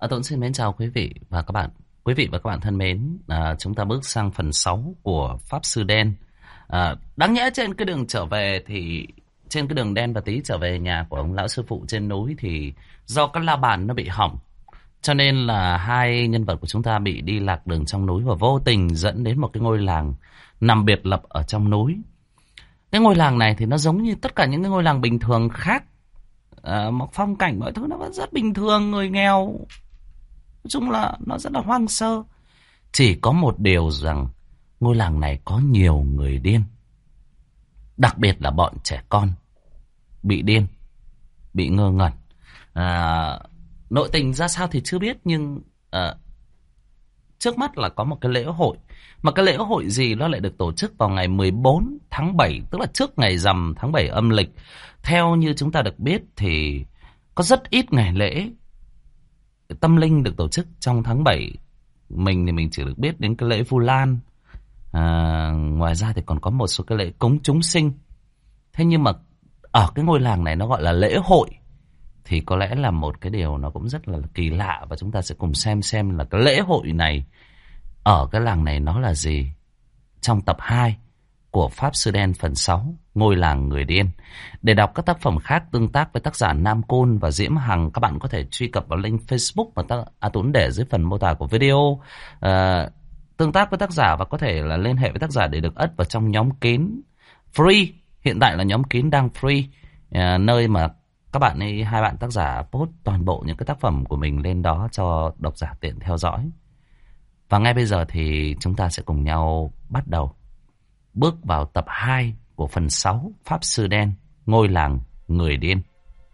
Tuấn xin mến chào quý vị và các bạn. Quý vị và các bạn thân mến, chúng ta bước sang phần 6 của Pháp Sư Đen. Đáng nhẽ trên cái đường trở về thì trên cái đường Đen và Tí trở về nhà của ông lão sư phụ trên núi thì do cái la bàn nó bị hỏng, cho nên là hai nhân vật của chúng ta bị đi lạc đường trong núi và vô tình dẫn đến một cái ngôi làng nằm biệt lập ở trong núi. Cái ngôi làng này thì nó giống như tất cả những cái ngôi làng bình thường khác. Một phong cảnh mọi thứ nó vẫn rất bình thường, người nghèo. Nói chung là nó rất là hoang sơ. Chỉ có một điều rằng ngôi làng này có nhiều người điên. Đặc biệt là bọn trẻ con bị điên, bị ngơ ngẩn. Nội tình ra sao thì chưa biết, nhưng trước mắt là có một cái lễ hội. Mà cái lễ hội gì nó lại được tổ chức vào ngày 14 tháng 7, tức là trước ngày rằm tháng 7 âm lịch. Theo như chúng ta được biết thì có rất ít ngày lễ tâm linh được tổ chức trong tháng 7. Mình thì mình chỉ được biết đến cái lễ Vu Lan. Ngoài ra thì còn có một số cái lễ cúng chúng sinh. Thế nhưng mà ở cái ngôi làng này nó gọi là lễ hội thì có lẽ là một cái điều nó cũng rất là kỳ lạ. Và chúng ta sẽ cùng xem là cái lễ hội này ở cái làng này nó là gì trong tập 2 của Pháp Sư Đen phần 6, Ngôi làng người điên. Để đọc các tác phẩm khác tương tác với tác giả Nam Côn và Diễm Hằng, các bạn có thể truy cập vào link Facebook mà Tuấn để dưới phần mô tả của video. Tương tác với tác giả và có thể là liên hệ với tác giả để được ất vào trong nhóm kín free. Hiện tại là nhóm kín đang free, nơi mà các bạn ấy, hai bạn tác giả post toàn bộ những cái tác phẩm của mình lên đó cho độc giả tiện theo dõi. Và ngay bây giờ thì chúng ta sẽ cùng nhau bắt đầu bước vào tập 2 của phần 6 Pháp Sư Đen, Ngôi làng người điên.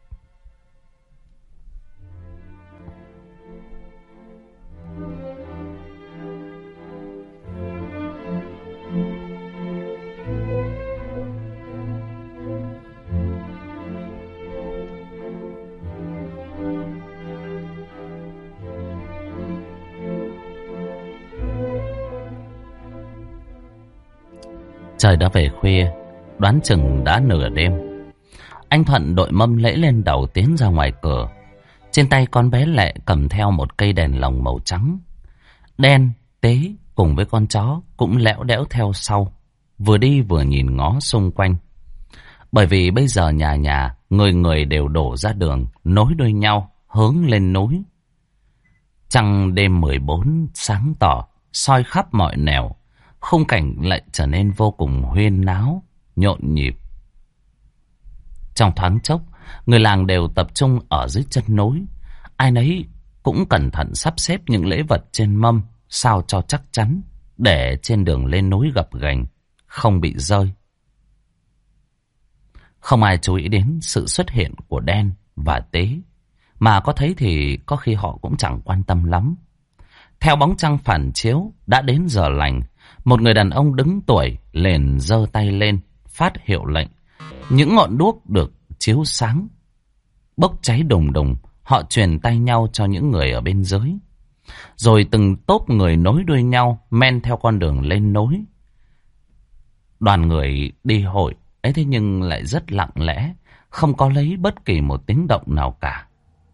Trời đã về khuya, đoán chừng đã nửa đêm. Anh Thuận đội mâm lễ lên đầu tiến ra ngoài cửa. Trên tay con bé Lệ cầm theo một cây đèn lồng màu trắng. Đen, Tế cùng với con chó cũng lẽo đẽo theo sau, vừa đi vừa nhìn ngó xung quanh. Bởi vì bây giờ nhà nhà, người người đều đổ ra đường, nối đuôi nhau, hướng lên núi. Trăng đêm 14 sáng tỏ, soi khắp mọi nẻo. Khung cảnh lại trở nên vô cùng huyên náo, nhộn nhịp. Trong thoáng chốc, người làng đều tập trung ở dưới chân núi. Ai nấy cũng cẩn thận sắp xếp những lễ vật trên mâm, sao cho chắc chắn, để trên đường lên núi gập ghềnh, không bị rơi. Không ai chú ý đến sự xuất hiện của Đen và Tế, mà có thấy thì có khi họ cũng chẳng quan tâm lắm. Theo bóng trăng phản chiếu, đã đến giờ lành. Một người đàn ông đứng tuổi liền giơ tay lên, phát hiệu lệnh. Những ngọn đuốc được chiếu sáng, bốc cháy đùng đùng. Họ truyền tay nhau cho những người ở bên dưới. Rồi từng tốp người nối đuôi nhau, men theo con đường lên núi. Đoàn người đi hội ấy thế nhưng lại rất lặng lẽ, không có lấy bất kỳ một tiếng động nào cả.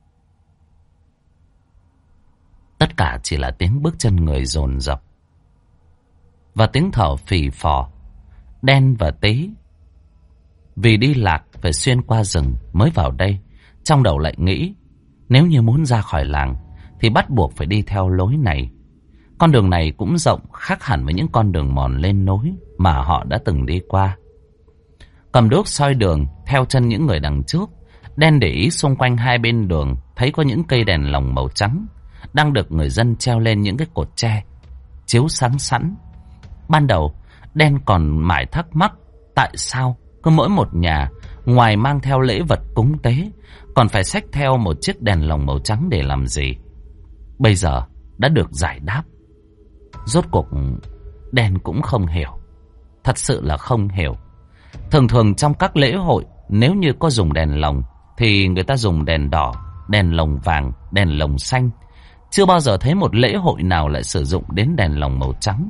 Tất cả chỉ là tiếng bước chân người dồn dập và tiếng thở phì phò. Đen và Tế vì đi lạc phải xuyên qua rừng mới vào đây, trong đầu lại nghĩ nếu như muốn ra khỏi làng thì bắt buộc phải đi theo lối này. Con đường này cũng rộng, khác hẳn với những con đường mòn lên núi mà họ đã từng đi qua. Cầm đuốc soi đường theo chân những người đằng trước, Đen để ý xung quanh hai bên đường, thấy có những cây đèn lồng màu trắng đang được người dân treo lên những cái cột tre chiếu sáng sẵn. Ban đầu Đen còn mải thắc mắc tại sao cứ mỗi một nhà ngoài mang theo lễ vật cúng tế còn phải xách theo một chiếc đèn lồng màu trắng để làm gì. Bây giờ đã được giải đáp. Rốt cuộc Đen cũng không hiểu, thật sự là không hiểu. Thường thường trong các lễ hội, nếu như có dùng đèn lồng thì người ta dùng đèn đỏ, đèn lồng vàng, đèn lồng xanh. Chưa bao giờ thấy một lễ hội nào lại sử dụng đến đèn lồng màu trắng.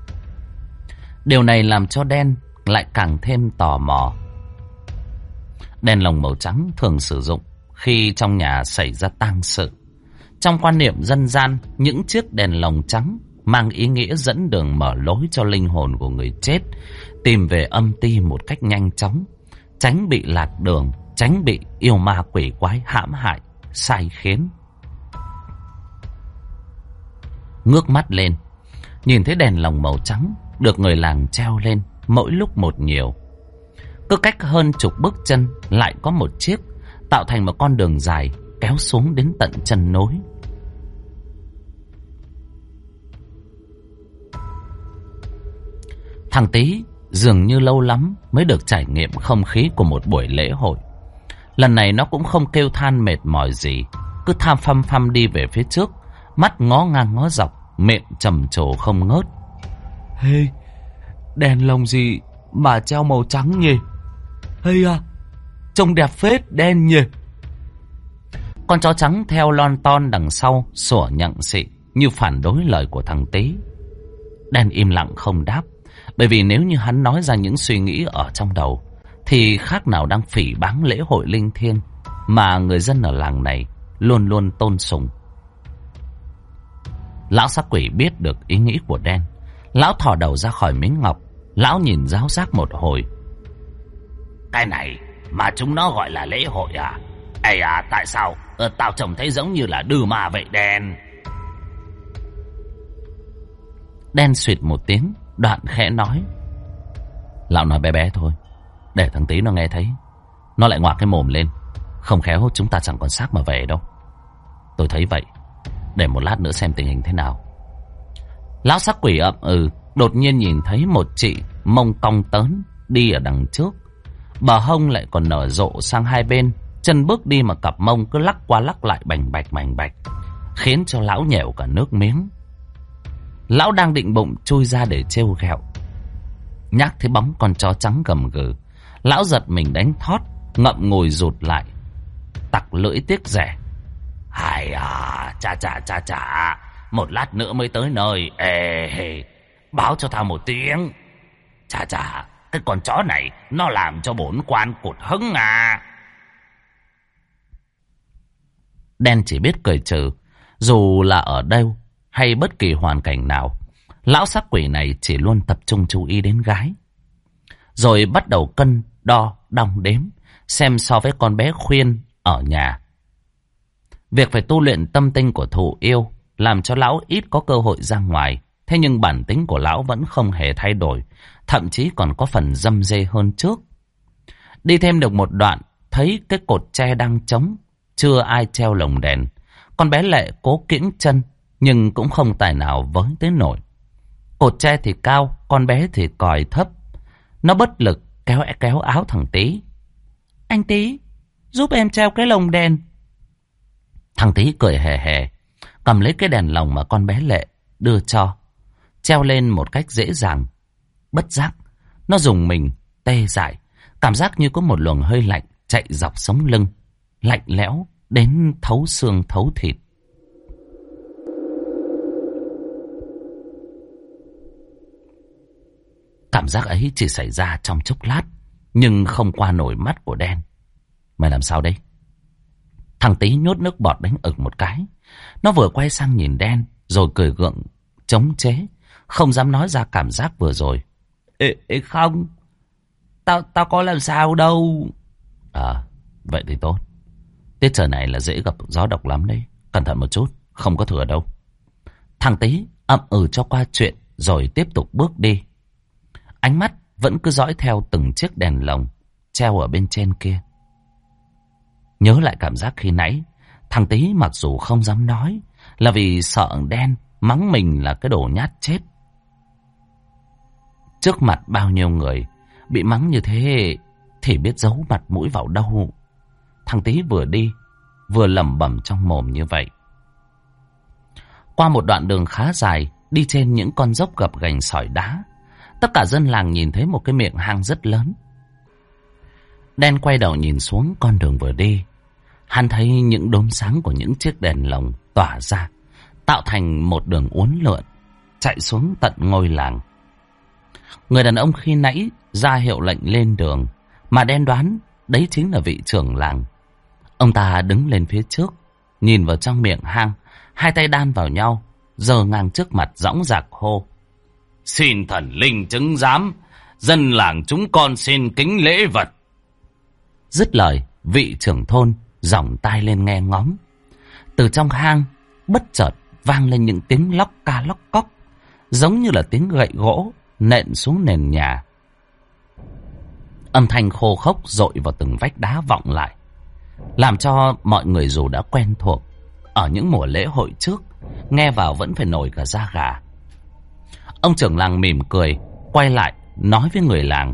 Điều này làm cho Đen lại càng thêm tò mò. Đèn lồng màu trắng thường sử dụng khi trong nhà xảy ra tang sự. Trong quan niệm dân gian, những chiếc đèn lồng trắng mang ý nghĩa dẫn đường mở lối cho linh hồn của người chết tìm về âm ti một cách nhanh chóng, tránh bị lạc đường, tránh bị yêu ma quỷ quái hãm hại, sai khiến. Ngước mắt lên, nhìn thấy đèn lồng màu trắng được người làng treo lên mỗi lúc một nhiều. Cứ cách hơn chục bước chân lại có một chiếc, tạo thành một con đường dài kéo xuống đến tận chân núi. Thằng Tý dường như lâu lắm mới được trải nghiệm không khí của một buổi lễ hội. Lần này nó cũng không kêu than mệt mỏi gì, cứ tham phăm phăm đi về phía trước, mắt ngó ngang ngó dọc, miệng trầm trồ không ngớt. Hey, đèn lồng gì mà treo màu trắng nhỉ? Hey à, trông đẹp phết, đen nhỉ? Con chó trắng theo lon ton đằng sau sủa nhặng xị như phản đối lời của thằng Tý. Đen im lặng không đáp, bởi vì nếu như hắn nói ra những suy nghĩ ở trong đầu thì khác nào đang phỉ báng lễ hội linh thiêng mà người dân ở làng này luôn luôn tôn sùng. Lão sắc quỷ biết được ý nghĩ của đen. Lão thò đầu ra khỏi miếng ngọc. Lão nhìn ráo rác một hồi. Cái này mà chúng nó gọi là lễ hội à? Ây à, tại sao tao trông thấy giống như là đưa ma vậy Đen? Đen suýt một tiếng, đoạn khẽ nói. Lão nói bé bé thôi, để thằng Tý nó nghe thấy, nó lại ngoạc cái mồm lên, không khéo chúng ta chẳng còn xác mà về đâu. Tôi thấy vậy, để một lát nữa xem tình hình thế nào. Lão sắc quỷ ậm ừ, đột nhiên nhìn thấy một chị mông cong tớn đi ở đằng trước. Bờ hông lại còn nở rộ sang hai bên, chân bước đi mà cặp mông cứ lắc qua lắc lại bành bạch, khiến cho lão nhẻo cả nước miếng. Lão đang định bụng chui ra để trêu ghẹo, nhắc thấy bóng con chó trắng gầm gừ, lão giật mình đánh thót, ngậm ngùi rụt lại, tặc lưỡi tiếc rẻ. Hay à, chà, một lát nữa mới tới nơi. Ê, báo cho tao một tiếng. Chà, cái con chó này nó làm cho bổn quan cụt hứng à. Đen chỉ biết cười trừ. Dù là ở đâu hay bất kỳ hoàn cảnh nào, lão sắc quỷ này chỉ luôn tập trung chú ý đến gái. Rồi bắt đầu cân đo đong đếm, xem so với con bé Khuyên ở nhà. Việc phải tu luyện tâm tinh của thụ yêu làm cho lão ít có cơ hội ra ngoài. Thế nhưng bản tính của lão vẫn không hề thay đổi, thậm chí còn có phần dâm dê hơn trước. Đi thêm được một đoạn, thấy cái cột tre đang trống, chưa ai treo lồng đèn. Con bé Lệ cố kiễng chân, nhưng cũng không tài nào với tới nổi. Cột tre thì cao, con bé thì còi thấp. Nó bất lực kéo áo thằng Tý. Anh Tý, giúp em treo cái lồng đèn. Thằng Tý cười hề hề, cầm lấy cái đèn lồng mà con bé Lệ đưa cho, treo lên một cách dễ dàng. Bất giác, nó rùng mình, tê dại, cảm giác như có một luồng hơi lạnh chạy dọc sống lưng, lạnh lẽo đến thấu xương thấu thịt. Cảm giác ấy chỉ xảy ra trong chốc lát, nhưng không qua nổi mắt của Đen. Mày làm sao đây? Thằng Tý nhốt nước bọt đánh ực một cái. Nó vừa quay sang nhìn Đen, rồi cười gượng, chống chế, không dám nói ra cảm giác vừa rồi. Ê không, tao có làm sao đâu. À, vậy thì tốt. Tiết trời này là dễ gặp gió độc lắm đấy. Cẩn thận một chút, không có thừa đâu. Thằng Tý ậm ừ cho qua chuyện, rồi tiếp tục bước đi. Ánh mắt vẫn cứ dõi theo từng chiếc đèn lồng treo ở bên trên kia. Nhớ lại cảm giác khi nãy, thằng Tý mặc dù không dám nói, là vì sợ Đen mắng mình là cái đồ nhát chết. Trước mặt bao nhiêu người bị mắng như thế thì biết giấu mặt mũi vào đâu. Thằng Tý vừa đi vừa lẩm bẩm trong mồm như vậy. Qua một đoạn đường khá dài, đi trên những con dốc gập ghềnh sỏi đá, tất cả dân làng nhìn thấy một cái miệng hang rất lớn. Đen quay đầu nhìn xuống con đường vừa đi. Hắn thấy những đốm sáng của những chiếc đèn lồng tỏa ra, tạo thành một đường uốn lượn, chạy xuống tận ngôi làng. Người đàn ông khi nãy ra hiệu lệnh lên đường, mà Đen đoán đấy chính là vị trưởng làng. Ông ta đứng lên phía trước, nhìn vào trong miệng hang, hai tay đan vào nhau, giơ ngang trước mặt dõng dạc hô: "Xin thần linh chứng giám, dân làng chúng con xin kính lễ vật." Dứt lời, vị trưởng thôn giỏng tai lên nghe ngóng. Từ trong hang bất chợt vang lên những tiếng lóc ca lóc cóc, giống như là tiếng gậy gỗ nện xuống nền nhà. Âm thanh khô khốc dội vào từng vách đá vọng lại, làm cho mọi người dù đã quen thuộc ở những mùa lễ hội trước, nghe vào vẫn phải nổi cả da gà. Ông trưởng làng mỉm cười, quay lại nói với người làng: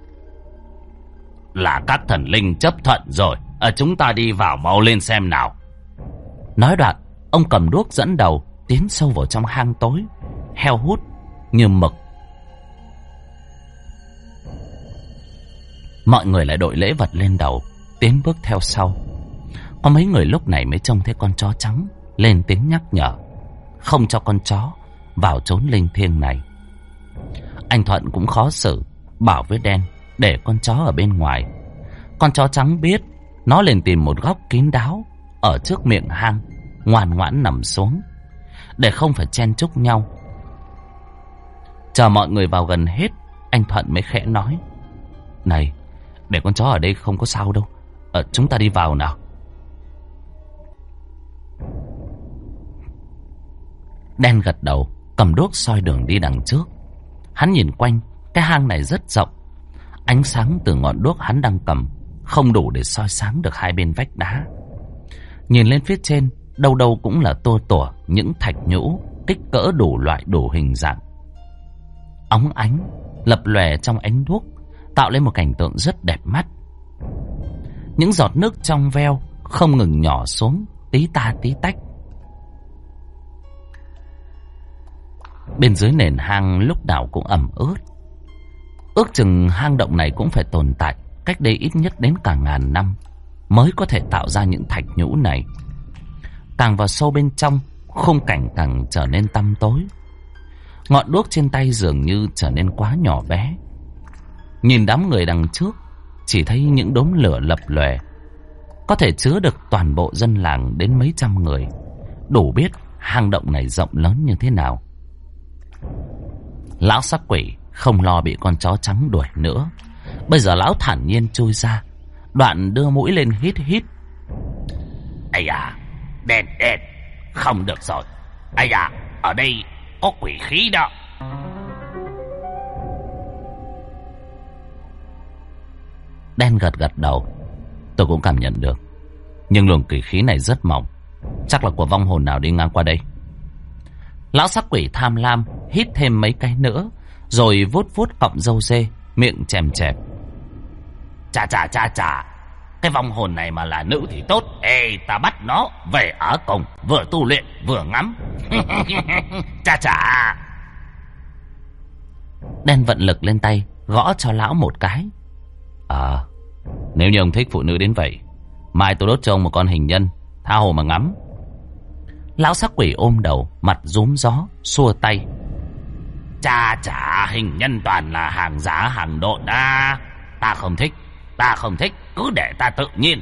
"Là các thần linh chấp thuận rồi, chúng ta đi vào mau lên xem nào." Nói đoạn, ông cầm đuốc dẫn đầu tiến sâu vào trong hang tối, heo hút như mực. Mọi người lại đội lễ vật lên đầu, tiến bước theo sau. Có mấy người lúc này mới trông thấy con chó trắng, lên tiếng nhắc nhở không cho con chó vào chốn linh thiêng này. Anh Thuận cũng khó xử, bảo với Đen để con chó ở bên ngoài. Con chó trắng biết, nó liền tìm một góc kín đáo ở trước miệng hang, ngoan ngoãn nằm xuống, để không phải chen chúc nhau. Chờ mọi người vào gần hết, anh Thuận mới khẽ nói: "Này, để con chó ở đây không có sao đâu, chúng ta đi vào nào." Đen gật đầu, cầm đuốc soi đường đi đằng trước. Hắn nhìn quanh, cái hang này rất rộng. Ánh sáng từ ngọn đuốc hắn đang cầm không đủ để soi sáng được hai bên vách đá. Nhìn lên phía trên, đâu đâu cũng là tua tủa những thạch nhũ kích cỡ đủ loại đủ hình dạng, óng ánh lập lòe trong ánh đuốc, tạo lên một cảnh tượng rất đẹp mắt. Những giọt nước trong veo không ngừng nhỏ xuống, tí ta tí tách. Bên dưới nền hang lúc nào cũng ẩm ướt. Ước chừng hang động này cũng phải tồn tại cách đây ít nhất đến cả ngàn năm mới có thể tạo ra những thạch nhũ này. Càng vào sâu bên trong, khung cảnh càng trở nên tăm tối. Ngọn đuốc trên tay dường như trở nên quá nhỏ bé. Nhìn đám người đằng trước, chỉ thấy những đốm lửa lập lòe, có thể chứa được toàn bộ dân làng đến mấy trăm người, đủ biết hang động này rộng lớn như thế nào. Lão sắc quỷ không lo bị con chó trắng đuổi nữa. Bây giờ lão thản nhiên chui ra, đoạn đưa mũi lên hít hít. "Ây da, đen đen, không được rồi. Ây da, ở đây có quỷ khí đó." Đen gật gật đầu. "Tôi cũng cảm nhận được, nhưng luồng quỷ khí này rất mỏng, chắc là của vong hồn nào đi ngang qua đây." Lão sắc quỷ tham lam hít thêm mấy cái nữa, rồi vuốt vuốt cọng râu dê, miệng chèm chẹp: "Chà chà chà chà, cái vong hồn này mà là nữ thì tốt. Ê, ta bắt nó về ở cùng, vừa tu luyện vừa ngắm." Chà chà. Đen vận lực lên tay, gõ cho lão một cái. Nếu như ông thích phụ nữ đến vậy, mai tôi đốt cho ông một con hình nhân, tha hồ mà ngắm." Lão sắc quỷ ôm đầu, mặt rúm gió, xua tay: "Chà chà, hình nhân toàn là hàng giá hàng độn à. Ta không thích, cứ để ta tự nhiên."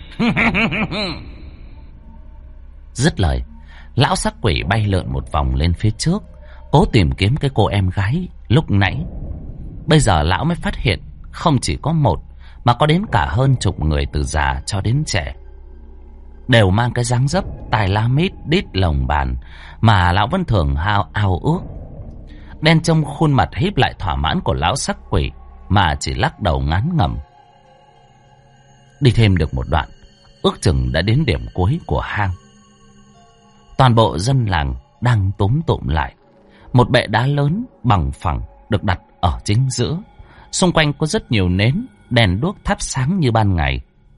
Dứt lời, lão sắc quỷ bay lượn một vòng lên phía trước, cố tìm kiếm cái cô em gái lúc nãy. Bây giờ lão mới phát hiện không chỉ có một, mà có đến cả hơn chục người từ già cho đến trẻ, đều mang cái dáng dấp tài la mít đít lồng bàn mà lão vẫn thường ao ước. Đen trong khuôn mặt híp lại thỏa mãn của lão sắc quỷ, mà chỉ lắc đầu ngán ngẩm. Đi thêm được một đoạn, ước chừng đã đến điểm cuối của hang. Toàn bộ dân làng đang túm tụm lại. Một bệ đá lớn bằng phẳng được đặt ở chính giữa. Xung quanh có rất nhiều nến, đèn đuốc thắp sáng như ban ngày.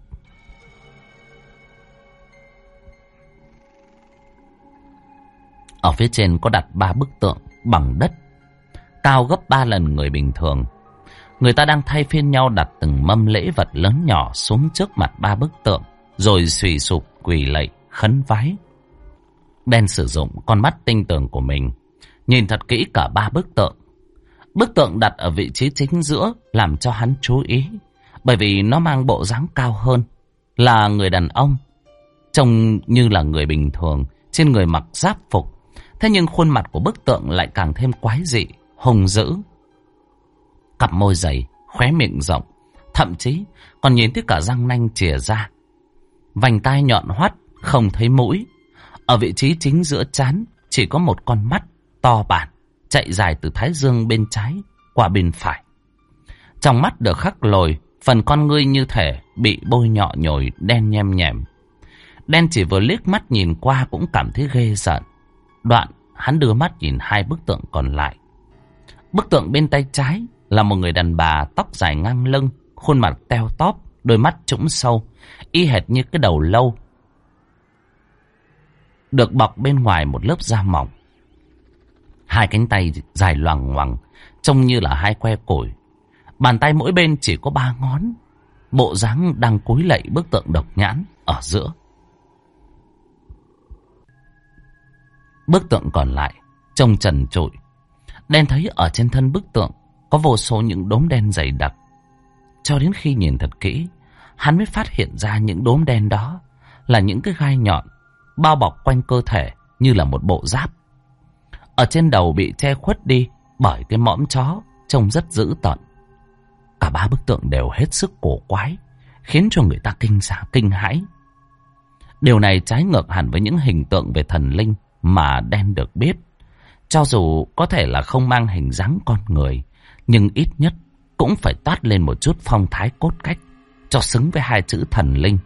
Ở phía trên có đặt 3 bức tượng bằng đất, cao gấp 3 lần người bình thường. Người ta đang thay phiên nhau đặt từng mâm lễ vật lớn nhỏ xuống trước mặt 3 bức tượng, rồi xùy sụp quỳ lạy khấn vái. Đen sử dụng con mắt tinh tường của mình nhìn thật kỹ cả 3 bức tượng. Bức tượng đặt ở vị trí chính giữa làm cho hắn chú ý. Bởi vì nó mang bộ dáng cao hơn, là người đàn ông, trông như là người bình thường, trên người mặc giáp phục. Thế nhưng khuôn mặt của bức tượng lại càng thêm quái dị, hung dữ. Cặp môi dày, khóe miệng rộng, thậm chí còn nhìn thấy cả răng nanh chìa ra. Vành tai nhọn hoắt, không thấy mũi. Ở vị trí chính giữa trán chỉ có một con mắt to bản, chạy dài từ thái dương bên trái qua bên phải. Trong mắt được khắc lồi, phần con ngươi như thể bị bôi nhọ nhồi đen nhem nhèm. Đen chỉ vừa liếc mắt nhìn qua cũng cảm thấy ghê rợn. Đoạn hắn đưa mắt nhìn hai bức tượng còn lại. Bức tượng bên tay trái là một người đàn bà tóc dài ngang lưng, khuôn mặt teo tóp, đôi mắt trũng sâu, y hệt như cái đầu lâu, được bọc bên ngoài một lớp da mỏng. Hai cánh tay dài loằng ngoằng, trông như là hai que củi. Bàn tay mỗi bên chỉ có 3 ngón, bộ dáng đang cúi lạy bức tượng độc nhãn ở giữa. Bức tượng còn lại trông trần trụi. Đen thấy ở trên thân bức tượng có vô số những đốm đen dày đặc. Cho đến khi nhìn thật kỹ, hắn mới phát hiện ra những đốm đen đó là những cái gai nhọn bao bọc quanh cơ thể như là một bộ giáp. Ở trên đầu bị che khuất đi bởi cái mõm chó, trông rất dữ tợn. Cả 3 bức tượng đều hết sức cổ quái, khiến cho người ta kinh hãi. Điều này trái ngược hẳn với những hình tượng về thần linh mà Đen được biết. Cho dù có thể là không mang hình dáng con người, nhưng ít nhất cũng phải toát lên một chút phong thái cốt cách, cho xứng với 2 chữ thần linh.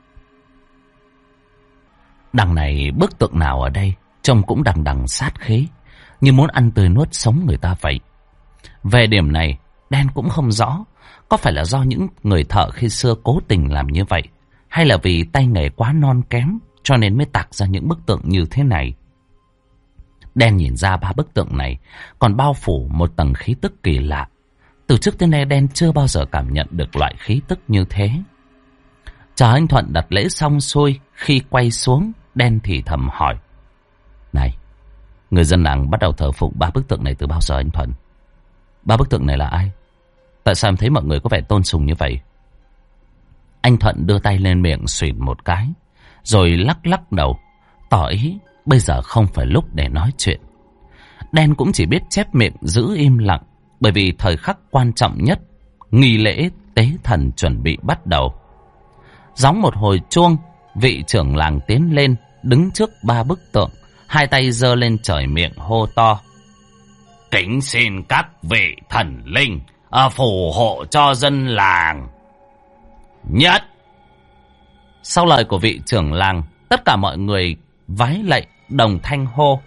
Đằng này bức tượng nào ở đây trông cũng đằng đằng sát khí, như muốn ăn tươi nuốt sống người ta vậy. Về điểm này, Đen cũng không rõ có phải là do những người thợ khi xưa cố tình làm như vậy, hay là vì tay nghề quá non kém cho nên mới tạc ra những bức tượng như thế này. Đen nhìn ra 3 bức tượng này còn bao phủ một tầng khí tức kỳ lạ. Từ trước tới nay Đen chưa bao giờ cảm nhận được loại khí tức như thế. Chờ anh Thuận đặt lễ xong xuôi, khi quay xuống, Đen thì thầm hỏi: "Này, người dân làng bắt đầu thờ phụng 3 bức tượng này từ bao giờ anh Thuận? 3 bức tượng này là ai? Tại sao em thấy mọi người có vẻ tôn sùng như vậy?" Anh Thuận đưa tay lên miệng xuyệt một cái, rồi lắc lắc đầu, tỏ ý bây giờ không phải lúc để nói chuyện. Đen cũng chỉ biết chép miệng giữ im lặng, bởi vì thời khắc quan trọng nhất, nghi lễ tế thần chuẩn bị bắt đầu. Gióng một hồi chuông, vị trưởng làng tiến lên, đứng trước 3 bức tượng, hai tay giơ lên trời miệng hô to: "Kính xin các vị thần linh phù hộ cho dân làng." Nhất. Sau lời của vị trưởng làng, tất cả mọi người vái lạy đồng thanh hô: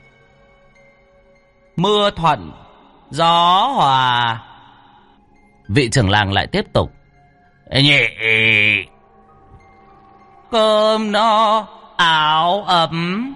"Mưa thuận, gió hòa." Vị trưởng làng lại tiếp tục: "Nhị, cơm no áo ấm.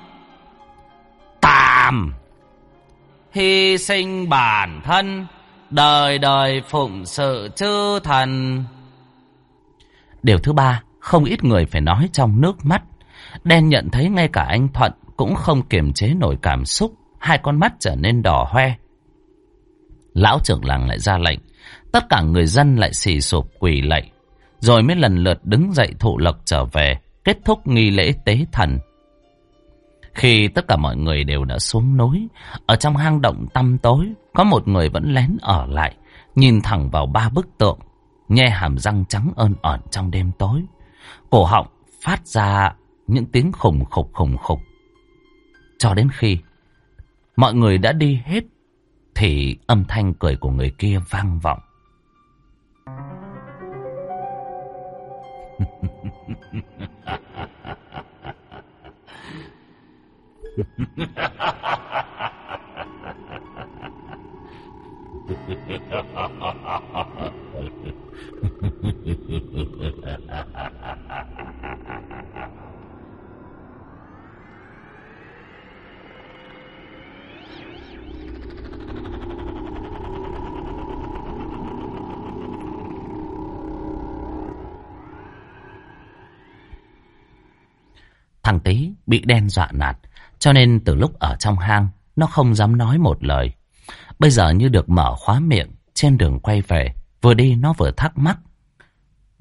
Tam, hy sinh bản thân, đời đời phụng sự chư thần." Điều thứ 3, không ít người phải nói trong nước mắt. Đen nhận thấy ngay cả anh Thuận cũng không kiềm chế nổi cảm xúc, hai con mắt trở nên đỏ hoe. Lão trưởng làng lại ra lệnh, tất cả người dân lại xì sụp quỳ lạy, rồi mới lần lượt đứng dậy thụ lộc trở về, kết thúc nghi lễ tế thần. Khi tất cả mọi người đều đã xuống núi, ở trong hang động tăm tối, có một người vẫn lén ở lại, nhìn thẳng vào 3 bức tượng, nhe hàm răng trắng ơn ẩn trong đêm tối. Cổ họng phát ra những tiếng khủng khục. Cho đến khi mọi người đã đi hết, thì âm thanh cười của người kia vang vọng. Thằng Tý bị Đen dọa nạt, cho nên từ lúc ở trong hang, nó không dám nói một lời. Bây giờ như được mở khóa miệng, trên đường quay về, vừa đi nó vừa thắc mắc: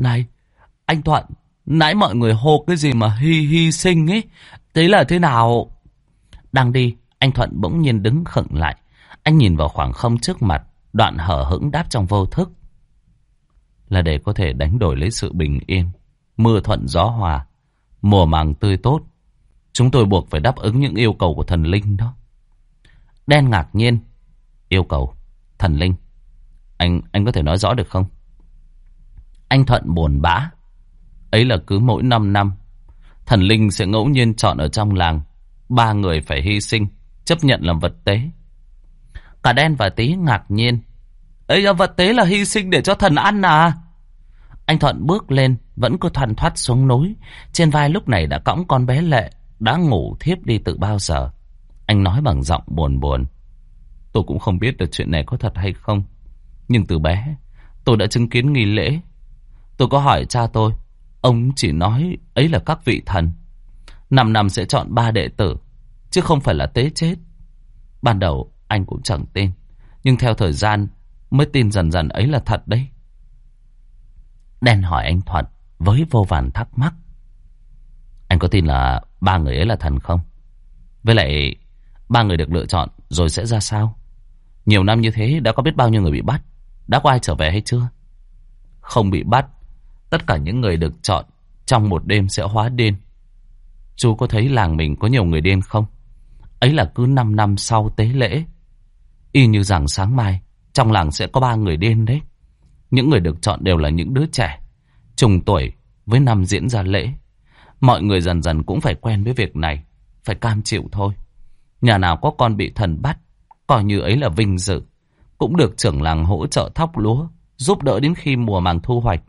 Này, anh Thuận, nãy mọi người hô cái gì mà hy sinh ấy, thế là thế nào? Đang đi, anh Thuận bỗng nhiên đứng khựng lại. Anh nhìn vào khoảng không trước mặt, đoạn hờ hững đáp trong vô thức. Là để có thể đánh đổi lấy sự bình yên, mưa thuận gió hòa, mùa màng tươi tốt. Chúng tôi buộc phải đáp ứng những yêu cầu của thần linh đó. Đen ngạc nhiên. Yêu cầu? Thần linh? Anh có thể nói rõ được không? Anh Thuận buồn bã. Ấy là cứ mỗi 5 năm, thần linh sẽ ngẫu nhiên chọn ở trong làng 3 người phải hy sinh, chấp nhận làm vật tế. Cả Đen và Tí ngạc nhiên. Ấy là vật tế là hy sinh để cho thần ăn à? Anh Thuận bước lên, vẫn cứ thoăn thoắt xuống núi. Trên vai lúc này đã cõng con bé Lệ, đã ngủ thiếp đi từ bao giờ. Anh nói bằng giọng buồn buồn. Tôi cũng không biết được chuyện này có thật hay không, nhưng từ bé tôi đã chứng kiến nghi lễ. Tôi có hỏi cha tôi, ông chỉ nói ấy là các vị thần 5 năm sẽ chọn 3 đệ tử, chứ không phải là tế chết. Ban đầu anh cũng chẳng tin, nhưng theo thời gian mới tin dần dần ấy là thật đấy. Đen hỏi anh Thuận với vô vàn thắc mắc. Anh có tin là 3 người ấy là thần không? Với lại 3 người được lựa chọn rồi sẽ ra sao? Nhiều năm như thế đã có biết bao nhiêu người bị bắt, đã có ai trở về hay chưa? Không bị bắt, tất cả những người được chọn trong một đêm sẽ hóa điên. Chú có thấy làng mình có nhiều người điên không? Ấy là cứ 5 năm sau tế lễ, y như rằng sáng mai trong làng sẽ có 3 người điên đấy. Những người được chọn đều là những đứa trẻ, trùng tuổi với năm diễn ra lễ. Mọi người dần dần cũng phải quen với việc này, phải cam chịu thôi. Nhà nào có con bị thần bắt, coi như ấy là vinh dự, cũng được trưởng làng hỗ trợ thóc lúa, giúp đỡ đến khi mùa màng thu hoạch.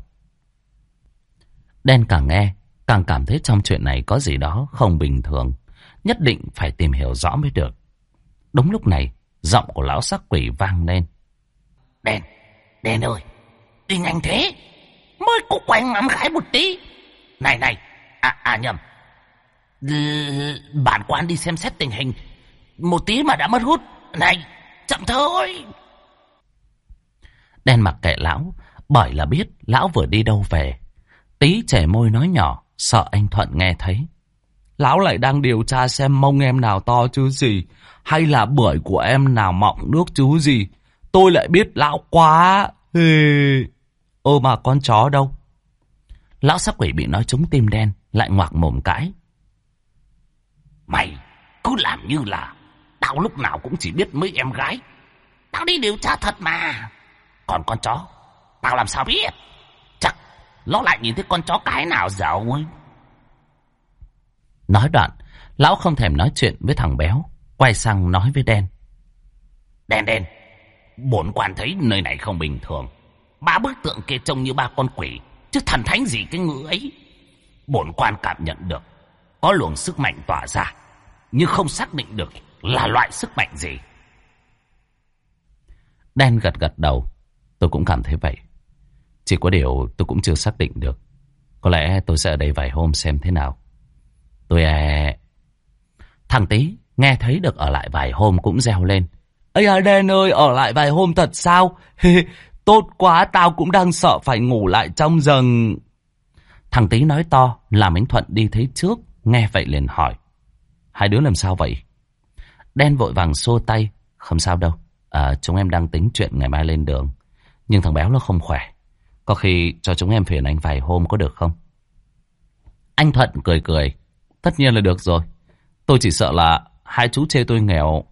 Đen càng nghe, càng cảm thấy trong chuyện này có gì đó không bình thường, nhất định phải tìm hiểu rõ mới được. Đúng lúc này, giọng của lão sắc quỷ vang lên. Đen ơi, đi nhanh thế, mới có quanh ngắm khái một tí. Này, nhầm, bản quan đi xem xét tình hình, một tí mà đã mất hút. Này, chậm thôi. Đen mặc kệ lão, bởi là biết lão vừa đi đâu về. Tí chẻ môi nói nhỏ, sợ anh Thuận nghe thấy. Lão lại đang điều tra xem mông em nào to chứ gì, hay là bưởi của em nào mọng nước chứ gì. Tôi lại biết lão quá. Mà con chó đâu? Lão sắc quỷ bị nói trúng tim đen, lại ngoạc mồm cãi. Mày cứ làm như là tao lúc nào cũng chỉ biết mấy em gái. Tao đi điều tra thật mà. Còn con chó, tao làm sao biết? Chắc nó lại nhìn thấy con chó cái nào rồi. Nói đoạn, lão không thèm nói chuyện với thằng béo, quay sang nói với Đen. Đen, bổn quan thấy nơi này không bình thường. 3 bức tượng kia trông như 3 con quỷ, chứ thần thánh gì cái ngữ ấy. Bổn quan cảm nhận được có luồng sức mạnh tỏa ra, nhưng không xác định được là loại sức mạnh gì. Đen gật đầu. Tôi cũng cảm thấy vậy. Chỉ có điều tôi cũng chưa xác định được. Có lẽ tôi sẽ ở đây vài hôm xem thế nào. Thằng Tí nghe thấy được ở lại vài hôm cũng reo lên. Ây Đen ơi, ở lại vài hôm thật sao? Tốt quá, tao cũng đang sợ phải ngủ lại trong rừng. Thằng Tí nói to, làm anh Thuận đi thấy trước, nghe vậy liền hỏi. Hai đứa làm sao vậy? Đen vội vàng xua tay. Không sao đâu, chúng em đang tính chuyện ngày mai lên đường. Nhưng thằng béo nó không khỏe, có khi cho chúng em phiền anh vài hôm có được không? Anh Thuận cười. Tất nhiên là được rồi. Tôi chỉ sợ là hai chú chê tôi nghèo.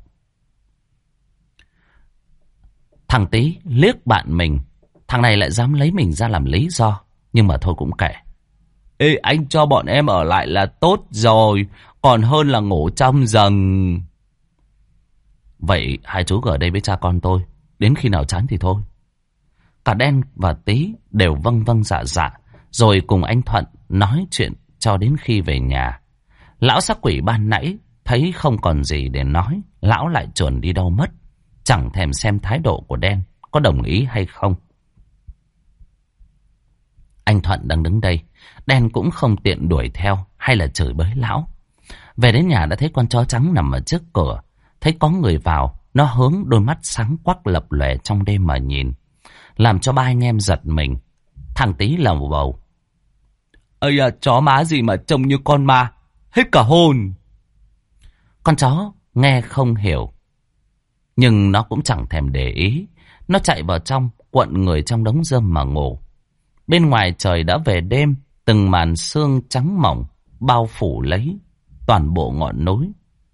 Thằng Tí liếc bạn mình. Thằng này lại dám lấy mình ra làm lý do. Nhưng mà thôi cũng kệ. Ê, anh cho bọn em ở lại là tốt rồi, còn hơn là ngủ trong rừng. Vậy hai chú ở đây với cha con tôi, đến khi nào chán thì thôi. Cả Đen và Tí đều vâng dạ, rồi cùng anh Thuận nói chuyện cho đến khi về nhà. Lão sắc quỷ ban nãy thấy không còn gì để nói, lão lại chuồn đi đâu mất, chẳng thèm xem thái độ của Đen có đồng ý hay không. Anh Thuận đang đứng đây, Đen cũng không tiện đuổi theo hay là chửi bới lão. Về đến nhà đã thấy con chó trắng nằm ở trước cửa, thấy có người vào, nó hướng đôi mắt sáng quắc lập lòe trong đêm mà nhìn, làm cho ba anh em giật mình. Thằng Tý lầu bầu. Ây à, chó má gì mà trông như con ma, hết cả hồn. Con chó nghe không hiểu, nhưng nó cũng chẳng thèm để ý. Nó chạy vào trong, quận người trong đống rơm mà ngủ. Bên ngoài trời đã về đêm, từng màn sương trắng mỏng bao phủ lấy toàn bộ ngọn núi.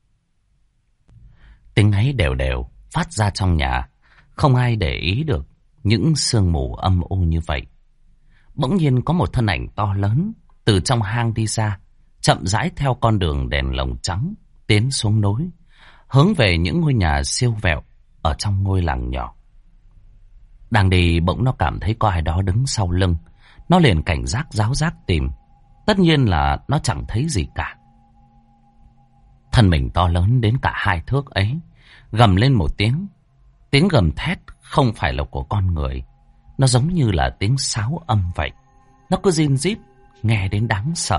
Tiếng ấy đều đều phát ra trong nhà, không ai để ý được những sương mù âm u như vậy. Bỗng nhiên có một thân ảnh to lớn từ trong hang đi ra, chậm rãi theo con đường đèn lồng trắng tiến xuống núi, hướng về những ngôi nhà siêu vẹo ở trong ngôi làng nhỏ. Đang đi bỗng nó cảm thấy có ai đó đứng sau lưng. Nó liền cảnh giác ráo rác tìm. Tất nhiên là nó chẳng thấy gì cả. Thân mình to lớn đến cả 2 thước ấy gầm lên một tiếng. Tiếng gầm thét không phải là của con người. Nó giống như là tiếng sáo âm vậy. Nó cứ rin rít, nghe đến đáng sợ.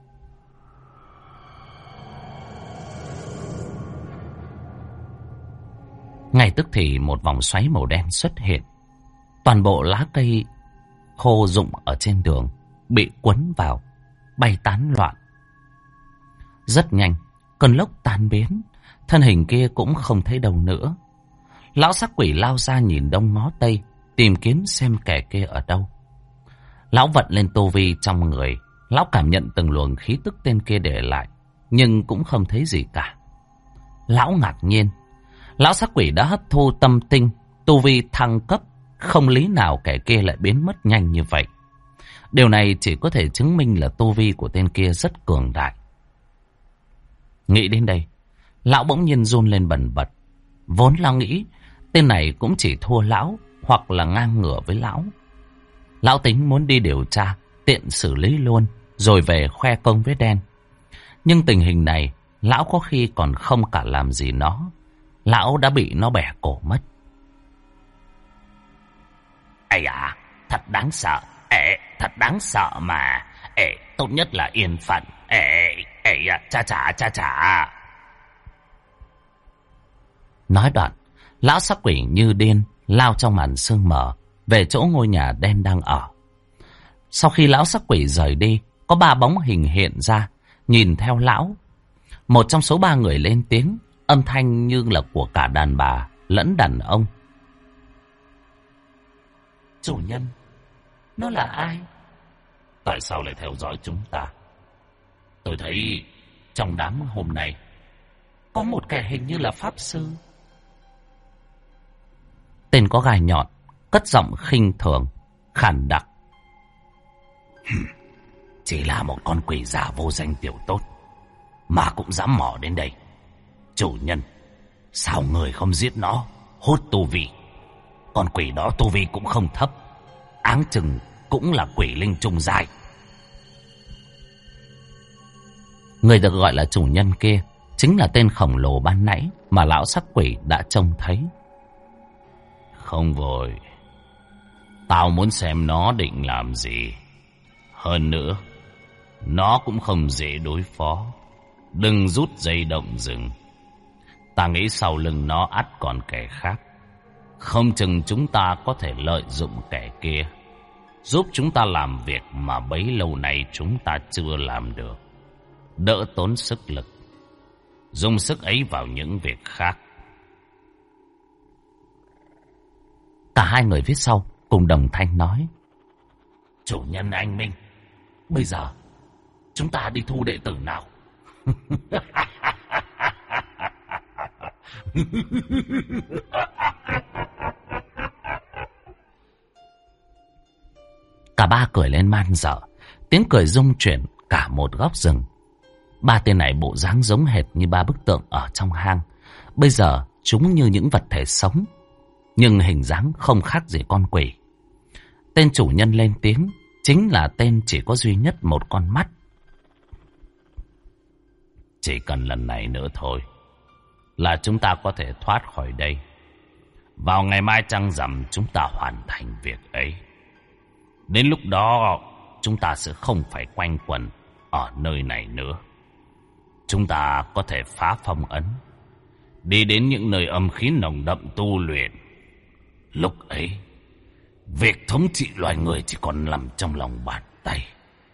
Ngay tức thì một vòng xoáy màu đen xuất hiện. Toàn bộ lá cây khô rụng ở trên đường bị quấn vào, bay tán loạn. Rất nhanh, cơn lốc tan biến, thân hình kia cũng không thấy đâu nữa. Lão sắc quỷ lao ra nhìn đông ngó tây, tìm kiếm xem kẻ kia ở đâu. Lão vận lên tu vi trong người, lão cảm nhận từng luồng khí tức tên kia để lại, nhưng cũng không thấy gì cả. Lão ngạc nhiên, lão sắc quỷ đã hấp thu tâm tinh, tu vi thăng cấp, không lý nào kẻ kia lại biến mất nhanh như vậy. Điều này chỉ có thể chứng minh là tu vi của tên kia rất cường đại. Nghĩ đến đây, lão bỗng nhiên run lên bần bật. Vốn lão nghĩ tên này cũng chỉ thua lão hoặc là ngang ngửa với lão. Lão tính muốn đi điều tra, tiện xử lý luôn, rồi về khoe công với đen. Nhưng tình hình này, lão có khi còn không cả làm gì nó. Lão đã bị nó bẻ cổ mất. Ây à, thật đáng sợ. Thật đáng sợ mà. Tốt nhất là yên phận. Cha. Nói đoạn, lão sắc quỷ như điên lao trong màn sương mờ về chỗ ngôi nhà đen đang ở. Sau khi lão sắc quỷ rời đi, có 3 bóng hình hiện ra, nhìn theo lão. Một trong số 3 người lên tiếng, âm thanh như là của cả đàn bà lẫn đàn ông. Chủ nhân, nó là ai? Tại sao lại theo dõi chúng ta? Tôi thấy trong đám hôm nay có một kẻ hình như là pháp sư. Tên có gai nhọn, cất giọng khinh thường, khàn đặc. Chỉ là một con quỷ già vô danh tiểu tốt mà cũng dám mò đến đây. Chủ nhân, sao người không giết nó, hút tu vi? Con quỷ đó tu vi cũng không thấp, áng chừng cũng là quỷ linh trung giai. Người được gọi là chủ nhân kia chính là tên khổng lồ ban nãy mà lão sắc quỷ đã trông thấy. Không vội, tao muốn xem nó định làm gì. Hơn nữa, nó cũng không dễ đối phó. Đừng rút dây động rừng. Ta nghĩ sau lưng nó ắt còn kẻ khác. Không chừng chúng ta có thể lợi dụng kẻ kia, giúp chúng ta làm việc mà bấy lâu nay chúng ta chưa làm được, đỡ tốn sức lực, dùng sức ấy vào những việc khác. Cả 2 người phía sau cùng đồng thanh nói. Chủ nhân anh minh, bây giờ chúng ta đi thu đệ tử nào? Cả 3 cười lên man dợ, tiếng cười rung chuyển cả một góc rừng. 3 tên này bộ dáng giống hệt như 3 bức tượng ở trong hang. Bây giờ chúng như những vật thể sống, nhưng hình dáng không khác gì con quỷ. Tên chủ nhân lên tiếng, chính là tên chỉ có duy nhất một con mắt. Chỉ cần lần này nữa thôi là chúng ta có thể thoát khỏi đây. Vào ngày mai trăng rằm chúng ta hoàn thành việc ấy. Đến lúc đó chúng ta sẽ không phải quanh quẩn ở nơi này nữa. Chúng ta có thể phá phong ấn, đi đến những nơi âm khí nồng đậm tu luyện. Lúc ấy việc thống trị loài người chỉ còn nằm trong lòng bàn tay.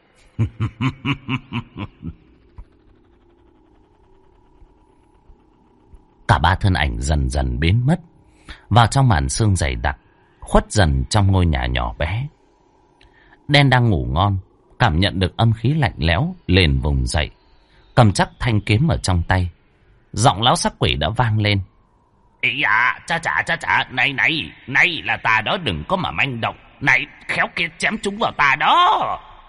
Cả ba thân ảnh dần dần biến mất vào trong màn sương dày đặc, khuất dần trong ngôi nhà nhỏ bé. Đen đang ngủ ngon, cảm nhận được âm khí lạnh lẽo, liền vùng dậy, cầm chắc thanh kiếm ở trong tay. Giọng lão sắc quỷ đã vang lên. Ý à, cha chả, này là ta đó, đừng có mà manh động. Này, khéo kia chém trúng vào ta đó.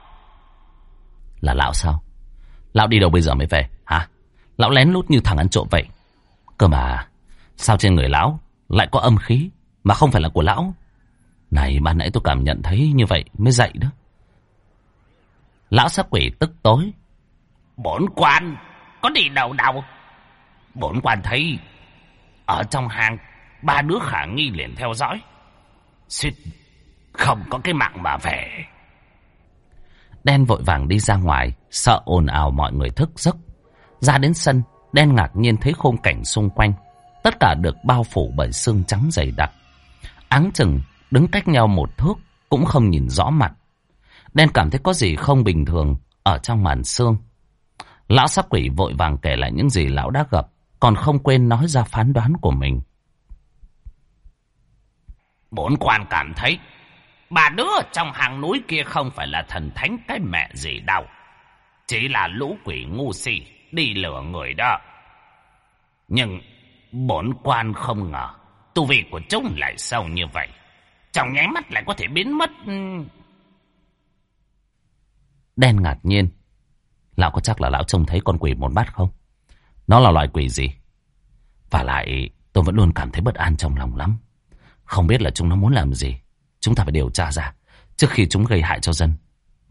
Là lão sao? Lão đi đâu bây giờ mới về, hả? Lão lén lút như thằng ăn trộm vậy. Cơ mà, sao trên người lão lại có âm khí mà không phải là của lão? Này, ban nãy tôi cảm nhận thấy như vậy mới dậy đó. Lão sắc quỷ tức tối. Bổn quan có đi đâu đâu. Bổn quan thấy ở trong hang 3 đứa khả nghi liền theo dõi. Suýt không có cái mạng mà về. Đen vội vàng đi ra ngoài, sợ ồn ào mọi người thức giấc. Ra đến sân, Đen ngạc nhiên thấy khung cảnh xung quanh tất cả được bao phủ bởi sương trắng dày đặc. Áng chừng đứng cách nhau 1 thước cũng không nhìn rõ mặt. Đen cảm thấy có gì không bình thường ở trong màn sương. Lão sắc quỷ vội vàng kể lại những gì lão đã gặp, còn không quên nói ra phán đoán của mình. Bổn quan cảm thấy 3 đứa trong hang núi kia không phải là thần thánh cái mẹ gì đâu, chỉ là lũ quỷ ngu si đi lừa người đó. Nhưng bổn quan không ngờ tu vi của chúng lại sâu như vậy, trong nháy mắt lại có thể biến mất. Đen ngạc nhiên. Lão có chắc là lão trông thấy con quỷ một mắt không? Nó là loại quỷ gì? Và lại tôi vẫn luôn cảm thấy bất an trong lòng lắm. Không biết là chúng nó muốn làm gì. Chúng ta phải điều tra ra trước khi chúng gây hại cho dân.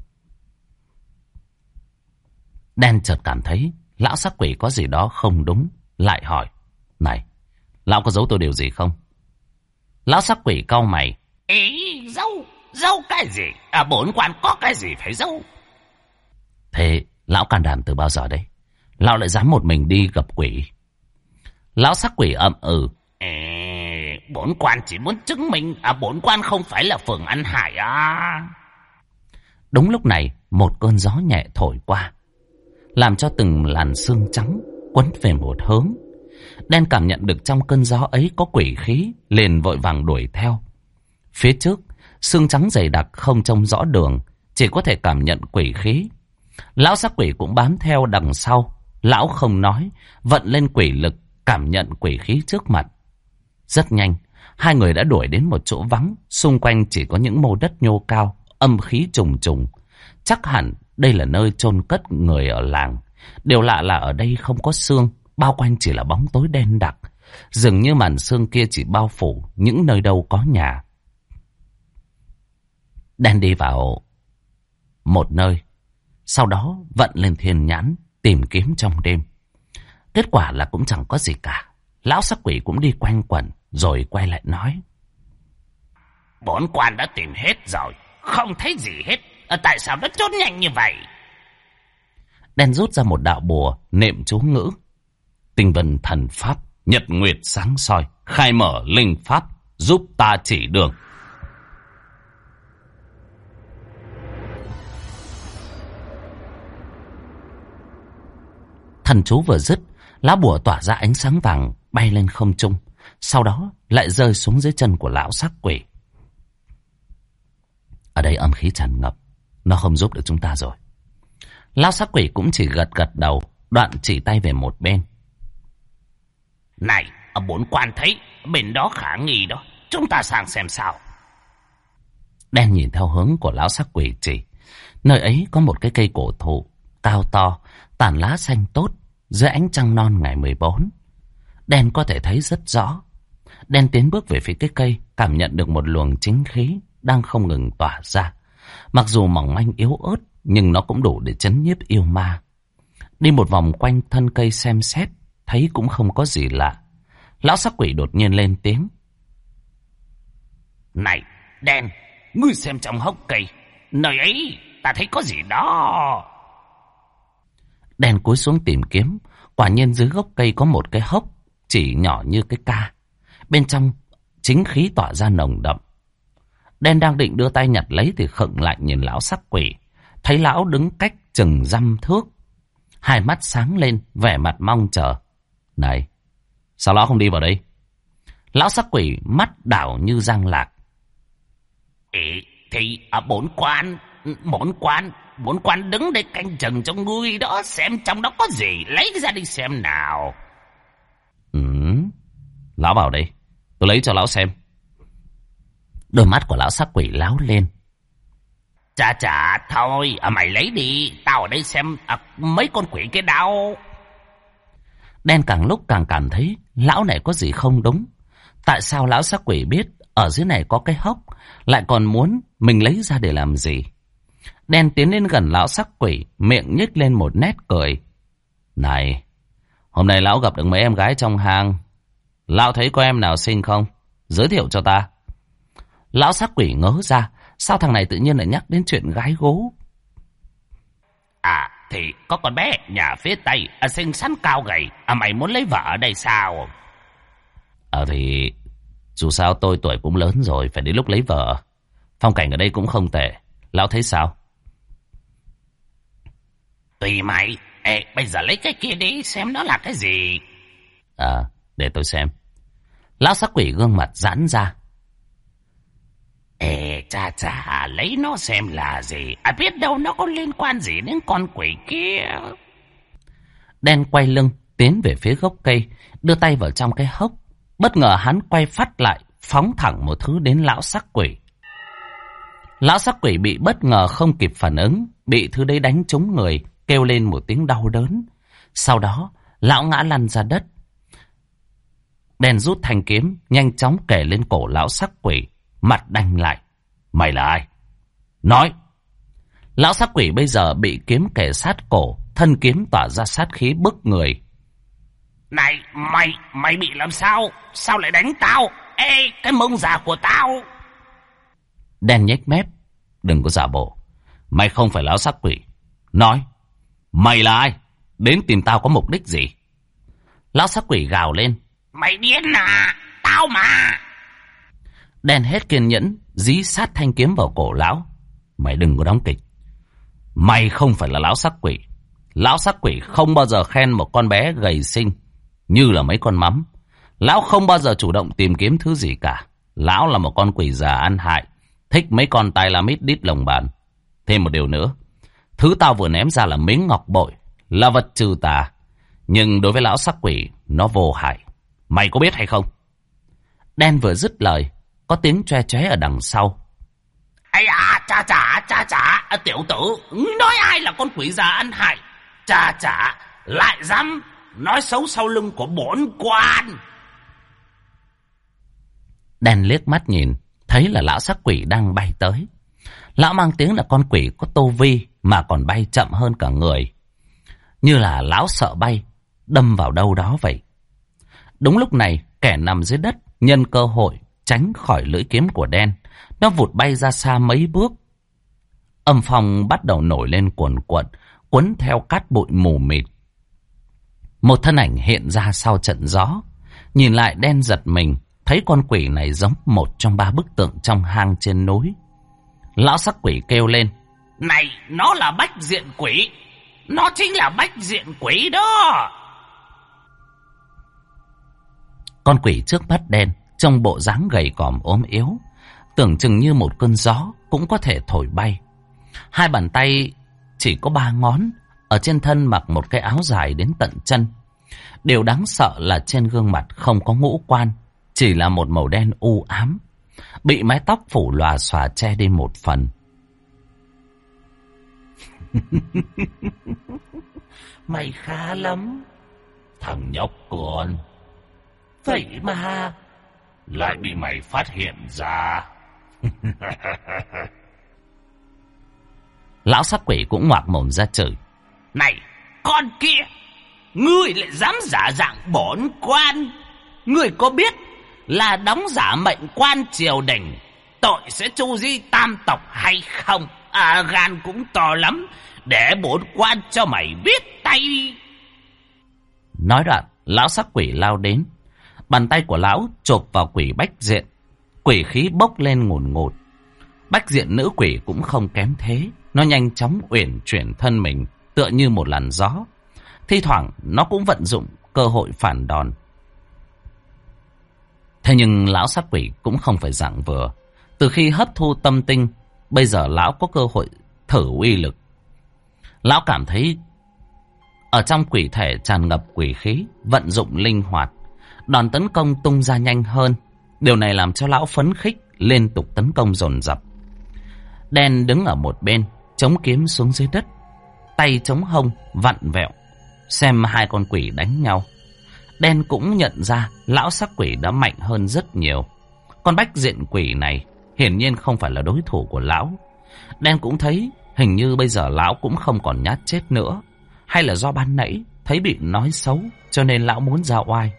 Đen chợt cảm thấy lão sắc quỷ có gì đó không đúng, lại hỏi. Này, lão có giấu tôi điều gì không? Lão sắc quỷ cau mày. Ý, giấu cái gì? Bổn quan có cái gì phải giấu? Thế lão can đảm từ bao giờ đấy? Lão lại dám một mình đi gặp quỷ? Lão sắc quỷ ậm ừ. Bổn quan chỉ muốn chứng minh bổn quan không phải là Phường Ăn Hải à. Đúng lúc này, một cơn gió nhẹ thổi qua, làm cho từng làn sương trắng quấn về một hướng. Đen cảm nhận được trong cơn gió ấy có quỷ khí, liền vội vàng đuổi theo. Phía trước, sương trắng dày đặc không trông rõ đường, chỉ có thể cảm nhận quỷ khí. Lão sắc quỷ cũng bám theo đằng sau. Lão không nói, vận lên quỷ lực, cảm nhận quỷ khí trước mặt. Rất nhanh, hai người đã đuổi đến một chỗ vắng, xung quanh chỉ có những mô đất nhô cao, âm khí trùng trùng. Chắc hẳn đây là nơi chôn cất người ở làng. Điều lạ là ở đây không có xương, bao quanh chỉ là bóng tối đen đặc. Dường như màn sương kia chỉ bao phủ những nơi đâu có nhà. Đen đi vào một nơi, sau đó vận lên thiên nhãn tìm kiếm trong đêm. Kết quả là cũng chẳng có gì cả. Lão sắc quỷ cũng đi quanh quẩn rồi quay lại nói. Bổn quan đã tìm hết rồi, không thấy gì hết. Tại sao nó trốn nhanh như vậy? Đen rút ra một đạo bùa, niệm chú ngữ. Tinh vân thần pháp, nhật nguyệt sáng soi, khai mở linh pháp, giúp ta chỉ đường. Thần chú vừa dứt, lá bùa tỏa ra ánh sáng vàng bay lên không trung, sau đó lại rơi xuống dưới chân của lão sắc quỷ. Ở đây âm khí tràn ngập, nó không giúp được chúng ta rồi. Lão sắc quỷ cũng chỉ gật gật đầu, đoạn chỉ tay về một bên. Này, bổn quan thấy bên đó khả nghi đó, chúng ta sang xem sao. Đen nhìn theo hướng của lão sắc quỷ chỉ. Nơi ấy có một cái cây cổ thụ cao to, tàn lá xanh tốt, dưới ánh trăng non ngày 14. Đen có thể thấy rất rõ. Đen tiến bước về phía cái cây, cảm nhận được một luồng chính khí đang không ngừng tỏa ra. Mặc dù mỏng manh yếu ớt, nhưng nó cũng đủ để trấn nhiếp yêu ma. Đi một vòng quanh thân cây xem xét, thấy cũng không có gì lạ. Lão sắc quỷ đột nhiên lên tiếng. Này, Đen, ngươi xem trong hốc cây, nơi ấy ta thấy có gì đó. Đen cúi xuống tìm kiếm, quả nhiên dưới gốc cây có một cái hốc chỉ nhỏ như cái ca. Bên trong chính khí tỏa ra nồng đậm. Đen đang định đưa tay nhặt lấy thì khựng lại nhìn lão sắc quỷ. Thấy lão đứng cách chừng dăm thước. Hai mắt sáng lên, vẻ mặt mong chờ. Này, sao lão không đi vào đây? Lão sắc quỷ mắt đảo như giang lạc. Thì ở bốn quan đứng đây canh chừng cho ngươi đó, xem trong đó có gì, lấy ra đi xem nào. Lão vào đây, tôi lấy cho lão xem. Đôi mắt của lão sắc quỷ láo lên. Chà, thôi, mày lấy đi, tao ở đây xem mấy con quỷ kia đâu. Đen càng lúc càng cảm thấy lão này có gì không đúng. Tại sao lão sắc quỷ biết ở dưới này có cái hốc, lại còn muốn mình lấy ra để làm gì? Đen tiến đến gần lão sắc quỷ, miệng nhếch lên một nét cười. Này, hôm nay lão gặp được mấy em gái trong hang. Lão thấy có em nào xinh không? Giới thiệu cho ta. Lão sắc quỷ ngớ ra, sao thằng này tự nhiên lại nhắc đến chuyện gái gố? Thì có con bé nhà phía Tây, xinh xắn cao gầy, mày muốn lấy vợ ở đây sao? Thì dù sao tôi tuổi cũng lớn rồi, phải đến lúc lấy vợ. Phong cảnh ở đây cũng không tệ. Lão thấy sao? Tùy mày. Bây giờ lấy cái kia đi, xem nó là cái gì. Để tôi xem. Lão sắc quỷ gương mặt giãn ra. Chà, lấy nó xem là gì. Biết đâu nó có liên quan gì đến con quỷ kia. Đen quay lưng, tiến về phía gốc cây, đưa tay vào trong cái hốc. Bất ngờ hắn quay phát lại, phóng thẳng một thứ đến lão sắc quỷ. Lão sắc quỷ bị bất ngờ không kịp phản ứng, bị thứ đấy đánh trúng người, kêu lên một tiếng đau đớn. Sau đó, lão ngã lăn ra đất. Đen rút thanh kiếm, nhanh chóng kề lên cổ lão sắc quỷ, mặt đanh lại. Mày là ai? Nói! Lão sắc quỷ bây giờ bị kiếm kề sát cổ, thân kiếm tỏa ra sát khí bức người. Này, mày bị làm sao? Sao lại đánh tao? Cái mông già của tao! Đen nhếch mép. Đừng có giả bộ. Mày không phải lão sắc quỷ. Nói, mày là ai? Đến tìm tao có mục đích gì? Lão sắc quỷ gào lên. Mày điên à? Tao mà! Đen hết kiên nhẫn, dí sát thanh kiếm vào cổ lão. Mày đừng có đóng kịch. Mày không phải là lão sắc quỷ. Lão sắc quỷ không bao giờ khen một con bé gầy xinh như là mấy con mắm. Lão không bao giờ chủ động tìm kiếm thứ gì cả. Lão là một con quỷ già ăn hại, thích mấy con tai la mít đít lồng bàn. Thêm một điều nữa, thứ tao vừa ném ra là miếng ngọc bội, là vật trừ tà. Nhưng đối với lão sắc quỷ, nó vô hại. Mày có biết hay không? Đen vừa dứt lời, có tiếng choe choé ở đằng sau. Chà, tiểu tử, nói ai là con quỷ già ăn hại? Chà, lại dám nói xấu sau lưng của bổn quan. Đen liếc mắt nhìn, thấy là lão sắc quỷ đang bay tới. Lão mang tiếng là con quỷ có tô vi mà còn bay chậm hơn cả người. Như là lão sợ bay, đâm vào đâu đó vậy. Đúng lúc này, kẻ nằm dưới đất nhân cơ hội tránh khỏi lưỡi kiếm của đen. Nó vụt bay ra xa mấy bước. Âm phong bắt đầu nổi lên cuồn cuộn, cuốn theo cát bụi mù mịt. Một thân ảnh hiện ra sau trận gió. Nhìn lại đen giật mình, thấy con quỷ này giống một trong 3 bức tượng trong hang trên núi. Lão sắc quỷ kêu lên. Này, nó là bách diện quỷ. Nó chính là bách diện quỷ đó. Con quỷ trước mắt đen, trong bộ dáng gầy còm ốm yếu, tưởng chừng như một cơn gió cũng có thể thổi bay. Hai bàn tay chỉ có 3 ngón, ở trên thân mặc một cái áo dài đến tận chân. Điều đáng sợ là trên gương mặt không có ngũ quan, chỉ là một màu đen u ám, bị mái tóc phủ lòa xòa che đi một phần. Mày khá lắm, thằng nhóc con. Vậy mà lại bị mày phát hiện ra. Lão sắc quỷ cũng ngoạc mồm ra chửi. Này, con kia, ngươi lại dám giả dạng bổn quan. Ngươi có biết là đóng giả mệnh quan triều đình, tội sẽ tru di tam tộc hay không? Gan cũng to lắm, để bổn quan cho mày biết tay. Nói đoạn, lão sắc quỷ lao đến. Bàn tay của lão chộp vào quỷ bách diện. Quỷ khí bốc lên ngùn ngụt. Bách diện nữ quỷ cũng không kém thế. Nó nhanh chóng uyển chuyển thân mình tựa như một làn gió. Thi thoảng nó cũng vận dụng cơ hội phản đòn. Thế nhưng lão sắc quỷ cũng không phải dạng vừa. Từ khi hấp thu tâm tinh, bây giờ lão có cơ hội thử uy lực. Lão cảm thấy ở trong quỷ thể tràn ngập quỷ khí, vận dụng linh hoạt, đòn tấn công tung ra nhanh hơn. Điều này làm cho lão phấn khích, liên tục tấn công dồn dập. Đen đứng ở một bên, chống kiếm xuống dưới đất, tay chống hông vặn vẹo, xem hai con quỷ đánh nhau. Đen cũng nhận ra lão sắc quỷ đã mạnh hơn rất nhiều. Con bách diện quỷ này hiển nhiên không phải là đối thủ của lão. Đen cũng thấy hình như bây giờ lão cũng không còn nhát chết nữa. Hay là do ban nãy thấy bị nói xấu cho nên lão muốn ra oai.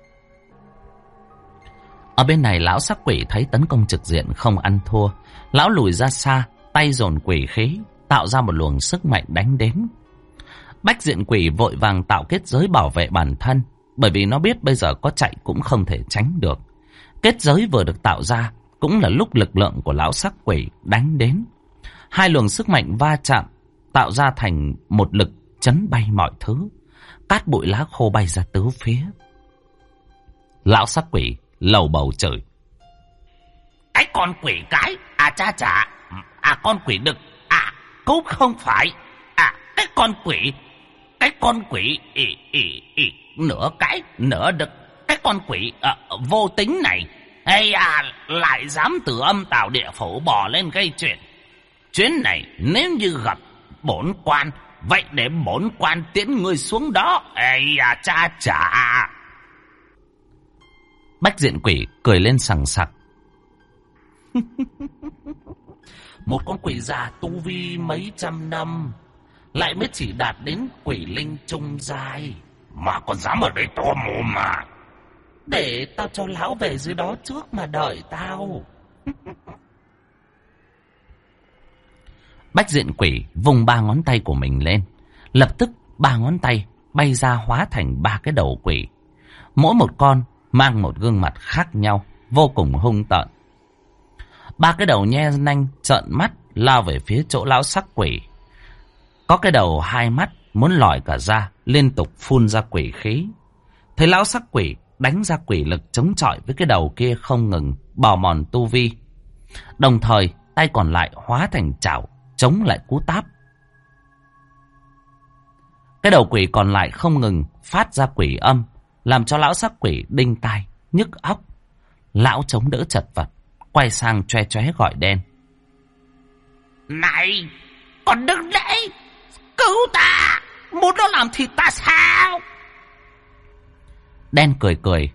Ở bên này lão sắc quỷ thấy tấn công trực diện không ăn thua. Lão lùi ra xa, tay dồn quỷ khí, tạo ra một luồng sức mạnh đánh đến. Bách diện quỷ vội vàng tạo kết giới bảo vệ bản thân, bởi vì nó biết bây giờ có chạy cũng không thể tránh được. Kết giới vừa được tạo ra cũng là lúc lực lượng của lão sắc quỷ đánh đến. Hai luồng sức mạnh va chạm tạo ra thành một lực chấn bay mọi thứ. Cát bụi lá khô bay ra tứ phía. Lão sắc quỷ lầu bầu chửi: Cái con quỷ cái, cha chả, con quỷ đực, cũng không phải, cái con quỷ, nửa cái, nửa đực, cái con quỷ vô tính này, lại dám từ âm tào địa phủ bò lên gây chuyện. Chuyến này nếu như gặp bổn quan, vậy để bổn quan tiễn ngươi xuống đó, cha chả. Bách diện quỷ cười lên sằng sặc: Một con quỷ già tu vi mấy trăm năm, lại mới chỉ đạt đến quỷ linh trung giai, mà còn dám ở đây to mồm mà. Để tao cho lão về dưới đó trước mà đợi tao. Bách diện quỷ vùng 3 ngón tay của mình lên. Lập tức 3 ngón tay bay ra hóa thành 3 cái đầu quỷ. Mỗi một con mang một gương mặt khác nhau, vô cùng hung tợn. 3 cái đầu nhe nanh trợn mắt lao về phía chỗ lão sắc quỷ. Có cái đầu 2 mắt muốn lòi cả ra, liên tục phun ra quỷ khí. Thấy lão sắc quỷ đánh ra quỷ lực chống chọi với cái đầu kia không ngừng bào mòn tu vi. Đồng thời tay còn lại hóa thành chảo chống lại cú táp. Cái đầu quỷ còn lại không ngừng phát ra quỷ âm, làm cho lão sắc quỷ đinh tai nhức óc. Lão chống đỡ chật vật, quay sang choe choé gọi Đen: Này, còn đứng đấy, cứu ta, muốn nó làm thịt ta sao? Đen cười cười: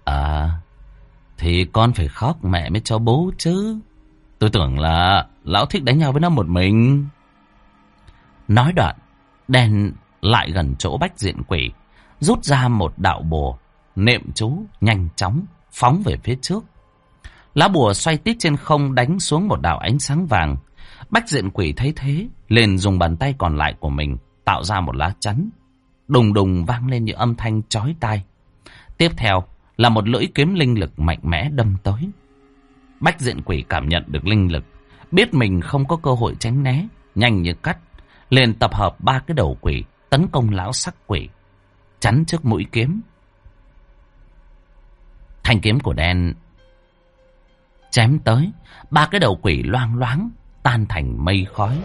Thì con phải khóc mẹ mới cho bố chứ. Tôi tưởng là lão thích đánh nhau với nó một mình. Nói đoạn, Đen lại gần chỗ bách diện quỷ, rút ra một đạo bùa, niệm chú nhanh chóng phóng về phía trước. Lá bùa xoay tít trên không đánh xuống một đạo ánh sáng vàng. Bách diện quỷ thấy thế, liền dùng bàn tay còn lại của mình tạo ra một lá chắn. Đùng đùng vang lên những âm thanh chói tai. Tiếp theo là một lưỡi kiếm linh lực mạnh mẽ đâm tới. Bách diện quỷ cảm nhận được linh lực, biết mình không có cơ hội tránh né, nhanh như cắt, liền tập hợp 3 cái đầu quỷ tấn công lão sắc quỷ, chắn trước mũi kiếm. Thanh kiếm của Đen chém tới, 3 cái đầu quỷ loang loáng tan thành mây khói.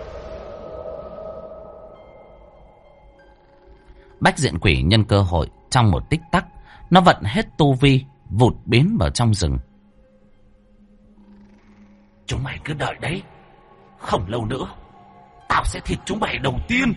Bách diện quỷ nhân cơ hội trong một tích tắc, nó vận hết tu vi, vụt biến vào trong rừng. Chúng mày cứ đợi đấy, không lâu nữa tao sẽ thịt chúng mày đầu tiên.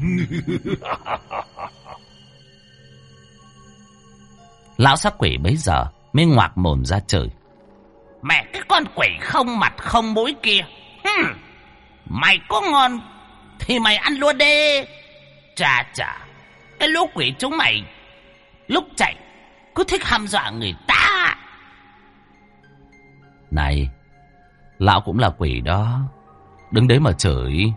Lão sắc quỷ bấy giờ mới ngoạc mồm ra chửi: Mẹ cái con quỷ không mặt không mũi kia, mày có ngon thì mày ăn luôn đi. Chà chà, cái lũ quỷ chúng mày lúc chạy cứ thích hăm dọa người ta. Này, lão cũng là quỷ đó, đứng đấy mà chửi.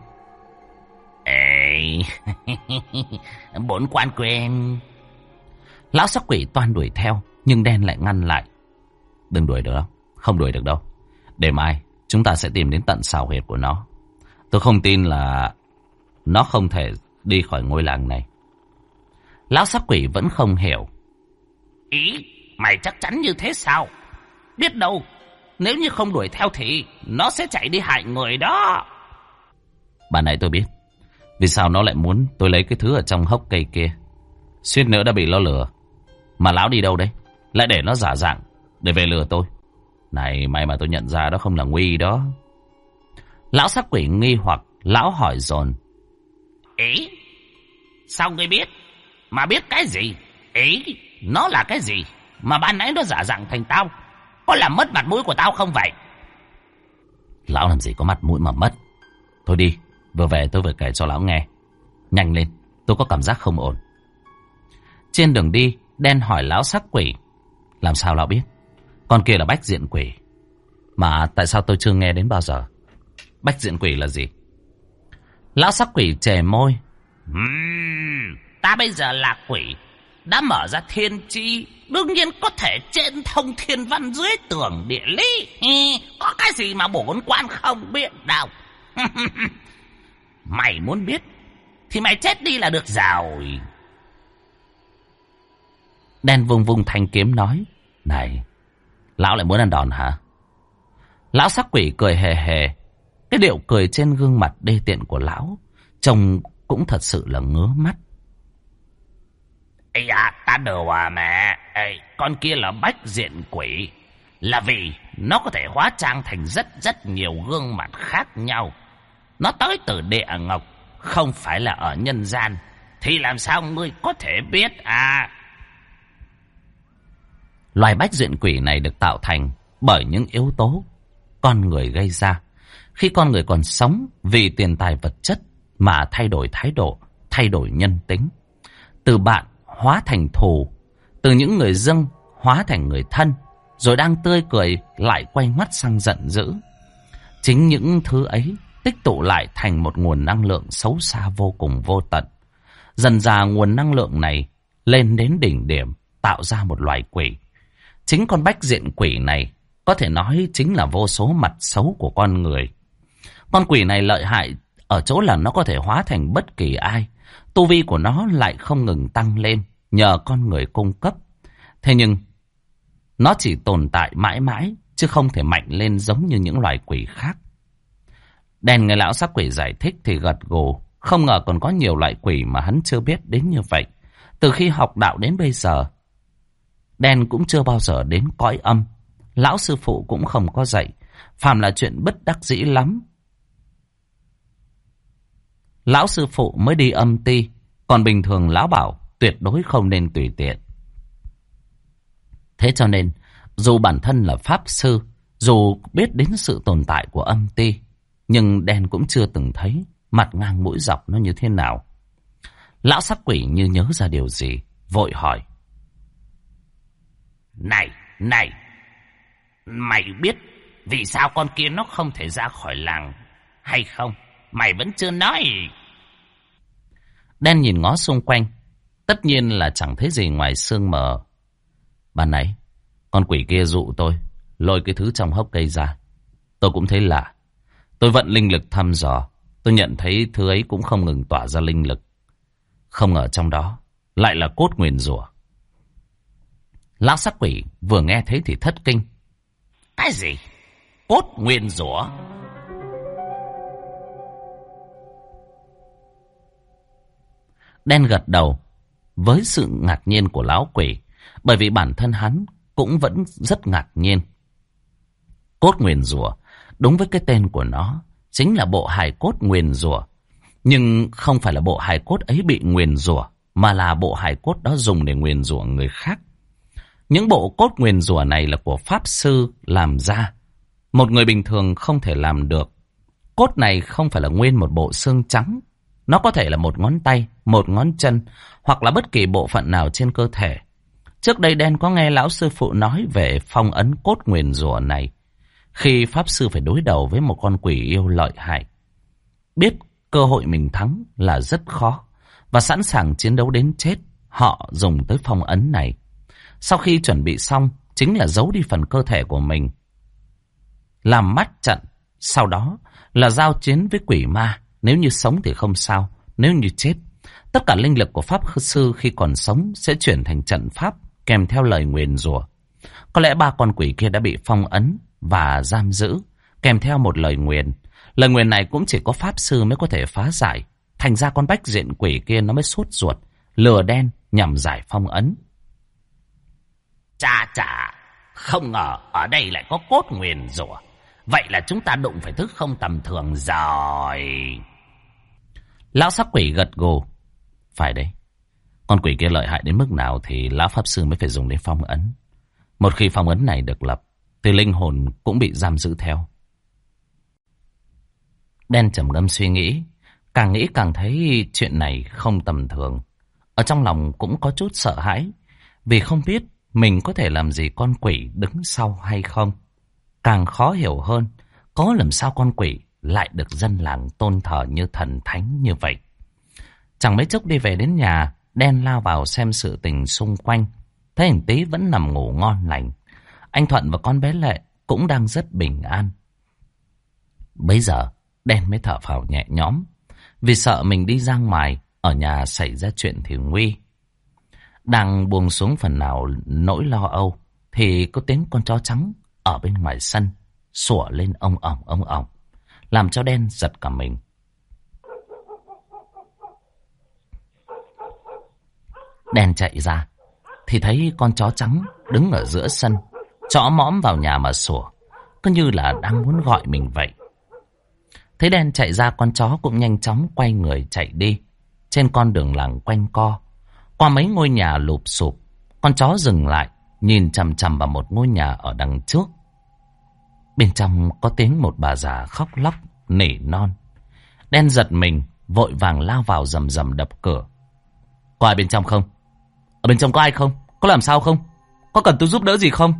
Ê, bổn quan quen. Lão sắc quỷ toan đuổi theo, nhưng Đen lại ngăn lại: Đừng đuổi được đâu, không đuổi được đâu. Để mai chúng ta sẽ tìm đến tận xào huyệt của nó. Tôi không tin là nó không thể đi khỏi ngôi làng này. Lão sắc quỷ vẫn không hiểu. Ý, mày chắc chắn như thế sao? Biết đâu, nếu như không đuổi theo thì nó sẽ chạy đi hại người đó. Ban nãy tôi biết vì sao nó lại muốn tôi lấy cái thứ ở trong hốc cây kia. Suýt nữa đã bị nó lừa. Mà lão đi đâu đấy? Lại để nó giả dạng để về lừa tôi. Này, may mà tôi nhận ra đó không là Nguy đó. Lão sắc quỷ nghi hoặc, lão hỏi dồn. Ý, sao ngươi biết? Mà biết cái gì? Ý, nó là cái gì mà ban nãy nó giả dạng thành tao? Có làm mất mặt mũi của tao không vậy? Lão làm gì có mặt mũi mà mất. Thôi đi, vừa về tôi vừa kể cho lão nghe. Nhanh lên, tôi có cảm giác không ổn. Trên đường đi, Đen hỏi lão sắc quỷ. Làm sao lão biết? Con kia là bách diện quỷ. Mà tại sao tôi chưa nghe đến bao giờ? Bách diện quỷ là gì? Lão sắc quỷ chề môi. Ta bây giờ là quỷ, đã mở ra thiên tri, đương nhiên có thể trên thông thiên văn dưới tường địa lý. Có cái gì mà bổn quan không biết đâu. Mày muốn biết thì mày chết đi là được rồi. Đen vung vung thanh kiếm nói. Này, lão lại muốn ăn đòn hả? Lão sắc quỷ cười hề hề. Cái điệu cười trên gương mặt đê tiện của lão trông cũng thật sự là ngứa mắt. Ây da, ta đùa à mẹ. Ê, con kia là bách diện quỷ, là vì nó có thể hóa trang thành rất nhiều gương mặt khác nhau. Nó tới từ địa ngục, không phải là ở nhân gian. Thì làm sao ngươi có thể biết à? Loài bách diện quỷ này được tạo thành bởi những yếu tố con người gây ra. Khi con người còn sống, vì tiền tài vật chất mà thay đổi thái độ, thay đổi nhân tính. Từ bạn hóa thành thù, từ những người dưng hóa thành người thân, rồi đang tươi cười lại quay mắt sang giận dữ. Chính những thứ ấy tích tụ lại thành một nguồn năng lượng xấu xa vô cùng vô tận. Dần dà nguồn năng lượng này lên đến đỉnh điểm, tạo ra một loài quỷ. Chính con bách diện quỷ này có thể nói chính là vô số mặt xấu của con người. Con quỷ này lợi hại ở chỗ là nó có thể hóa thành bất kỳ ai. Tu vi của nó lại không ngừng tăng lên nhờ con người cung cấp. Thế nhưng nó chỉ tồn tại mãi mãi, chứ không thể mạnh lên giống như những loài quỷ khác. Đen nghe lão sắc quỷ giải thích thì gật gù. Không ngờ còn có nhiều loại quỷ mà hắn chưa biết đến như vậy. Từ khi học đạo đến bây giờ, Đen cũng chưa bao giờ đến cõi âm. Lão sư phụ cũng không có dạy. Phàm là chuyện bất đắc dĩ lắm, lão sư phụ mới đi âm ti. Còn bình thường lão bảo tuyệt đối không nên tùy tiện. Thế cho nên dù bản thân là pháp sư, dù biết đến sự tồn tại của âm ti, nhưng Đen cũng chưa từng thấy mặt ngang mũi dọc nó như thế nào. Lão sắc quỷ như nhớ ra điều gì, vội hỏi. Này, mày biết vì sao con kia nó không thể ra khỏi làng hay không? Mày vẫn chưa nói. Đen nhìn ngó xung quanh, tất nhiên là chẳng thấy gì ngoài sương mờ. Ban nãy con quỷ kia dụ tôi lôi cái thứ trong hốc cây ra. Tôi cũng thấy lạ. Tôi vận linh lực thăm dò, tôi nhận thấy thứ ấy cũng không ngừng tỏa ra linh lực. Không ngờ trong đó lại là cốt nguyền rủa. Lão sắc quỷ vừa nghe thấy thì thất kinh. Cái gì? Cốt nguyền rủa? Đen gật đầu với sự ngạc nhiên của lão quỷ, bởi vì bản thân hắn cũng vẫn rất ngạc nhiên. Cốt nguyền rủa, đúng với cái tên của nó, chính là bộ hài cốt nguyền rủa. Nhưng không phải là bộ hài cốt ấy bị nguyền rủa, mà là bộ hài cốt đó dùng để nguyền rủa người khác. Những bộ cốt nguyền rủa này là của pháp sư làm ra, một người bình thường không thể làm được. Cốt này không phải là nguyên một bộ xương trắng, nó có thể là một ngón tay, một ngón chân, hoặc là bất kỳ bộ phận nào trên cơ thể. Trước đây Đen có nghe lão sư phụ nói về phong ấn cốt nguyền rủa này, khi pháp sư phải đối đầu với một con quỷ yêu lợi hại, biết cơ hội mình thắng là rất khó và sẵn sàng chiến đấu đến chết, họ dùng tới phong ấn này. Sau khi chuẩn bị xong, chính là giấu đi phần cơ thể của mình, làm mắt trận Sau đó là giao chiến với quỷ ma. Nếu như sống thì không sao, nếu như chết, tất cả linh lực của pháp sư khi còn sống sẽ chuyển thành trận pháp kèm theo lời nguyền rủa. Có lẽ 3 con quỷ kia đã bị phong ấn và giam giữ kèm theo một lời nguyền. Lời nguyền này cũng chỉ có pháp sư mới có thể phá giải. Thành ra con bách diện quỷ kia nó mới sốt ruột lừa đen nhằm giải phong ấn. Chà, không ngờ ở đây lại có cốt nguyền rủa. Vậy là chúng ta đụng phải thứ không tầm thường rồi. Lão sắc quỷ gật gù. Phải đấy. Con quỷ kia lợi hại đến mức nào thì lão pháp sư mới phải dùng đến phong ấn. Một khi phong ấn này được lập thì linh hồn cũng bị giam giữ theo. Đen trầm ngâm suy nghĩ. Càng nghĩ càng thấy chuyện này không tầm thường. Ở trong lòng cũng có chút sợ hãi. Vì không biết mình có thể làm gì con quỷ đứng sau hay không. Càng khó hiểu hơn, có làm sao con quỷ lại được dân làng tôn thờ như thần thánh như vậy. Chẳng mấy chốc đi về đến nhà, Đen lao vào xem sự tình xung quanh. Thấy anh Tý vẫn nằm ngủ ngon lành. Anh Thuận và con bé Lệ cũng đang rất bình an. Bây giờ, Đen mới thở phào nhẹ nhõm. Vì sợ mình đi ra ngoài, ở nhà xảy ra chuyện thì nguy. Đang buông xuống phần nào nỗi lo âu, thì có tiếng con chó trắng ở bên ngoài sân sủa lên ông ỏng, làm cho Đen giật cả mình. Đen chạy ra thì thấy con chó trắng đứng ở giữa sân, chõ mõm vào nhà mà sủa, cứ như là đang muốn gọi mình vậy. Thấy Đen chạy ra, con chó cũng nhanh chóng quay người chạy đi. Trên con đường làng quanh co, qua mấy ngôi nhà lụp xụp, con chó dừng lại, nhìn chằm chằm vào một ngôi nhà ở đằng trước. Bên trong có tiếng một bà già khóc lóc, nỉ non. Đen giật mình, vội vàng lao vào rầm rầm đập cửa. Có ai bên trong không? Ở bên trong có ai không? Có làm sao không? Có cần tôi giúp đỡ gì không?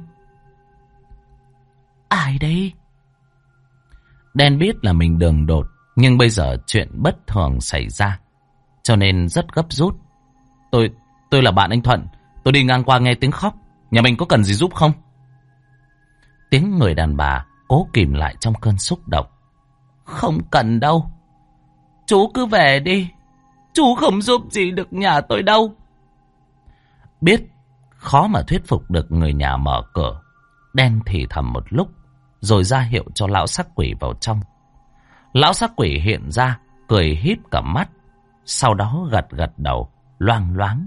Ai đây? Đen biết là mình đường đột, nhưng bây giờ chuyện bất thường xảy ra, cho nên rất gấp rút. Tôi là bạn anh Thuận. Tôi đi ngang qua nghe tiếng khóc. Nhà mình có cần gì giúp không? Tiếng người đàn bà cố kìm lại trong cơn xúc động. Không cần đâu. Chú cứ về đi. Chú không giúp gì được nhà tôi đâu. Biết khó mà thuyết phục được người nhà mở cửa, Đen thì thầm một lúc, rồi ra hiệu cho lão sắc quỷ vào trong. Lão sắc quỷ hiện ra, cười híp cả mắt, sau đó gật gật đầu, loang loáng.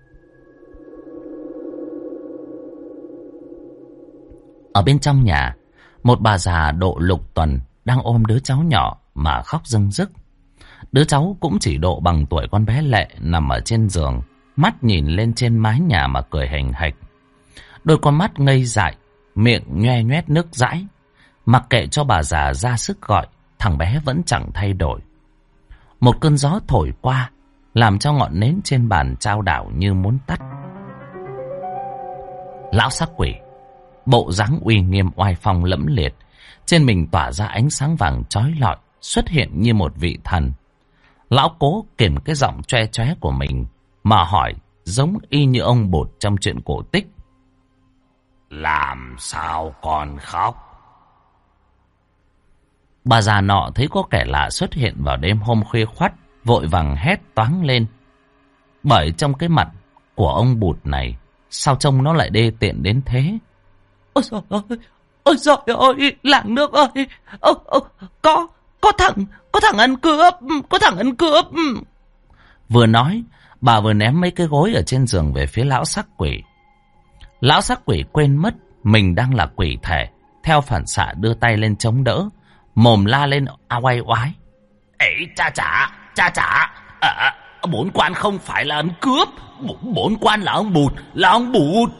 Ở bên trong nhà, một bà già độ lục tuần đang ôm đứa cháu nhỏ mà khóc rưng rức. Đứa cháu cũng chỉ độ bằng tuổi con bé Lệ nằm ở trên giường, mắt nhìn lên trên mái nhà mà cười hình hạch. Đôi con mắt ngây dại, miệng nhoe nhoét nước dãi. Mặc kệ cho bà già ra sức gọi, thằng bé vẫn chẳng thay đổi. Một cơn gió thổi qua, làm cho ngọn nến trên bàn chao đảo như muốn tắt. Lão sắc quỷ, bộ dáng uy nghiêm oai phong lẫm liệt, trên mình tỏa ra ánh sáng vàng chói lọi, xuất hiện như một vị thần. Lão cố kiềm cái giọng choe choé của mình mà hỏi, giống y như ông Bụt trong chuyện cổ tích. Làm sao con khóc? Bà già nọ thấy có kẻ lạ xuất hiện vào đêm hôm khuya khoắt, vội vàng hét toáng lên. Bởi trong cái mặt của ông Bụt này, sao trông nó lại đê tiện đến thế? Ôi trời ơi, ôi trời ơi, làng nước ơi, có thằng ăn cướp, có thằng ăn cướp. Vừa nói, bà vừa ném mấy cái gối ở trên giường về phía lão sắc quỷ. Lão sắc quỷ quên mất mình đang là quỷ thể, theo phản xạ đưa tay lên chống đỡ, mồm la lên oai oái. Ê, cha chả, bốn quan không phải là ăn cướp, bốn quan là ông Bụt,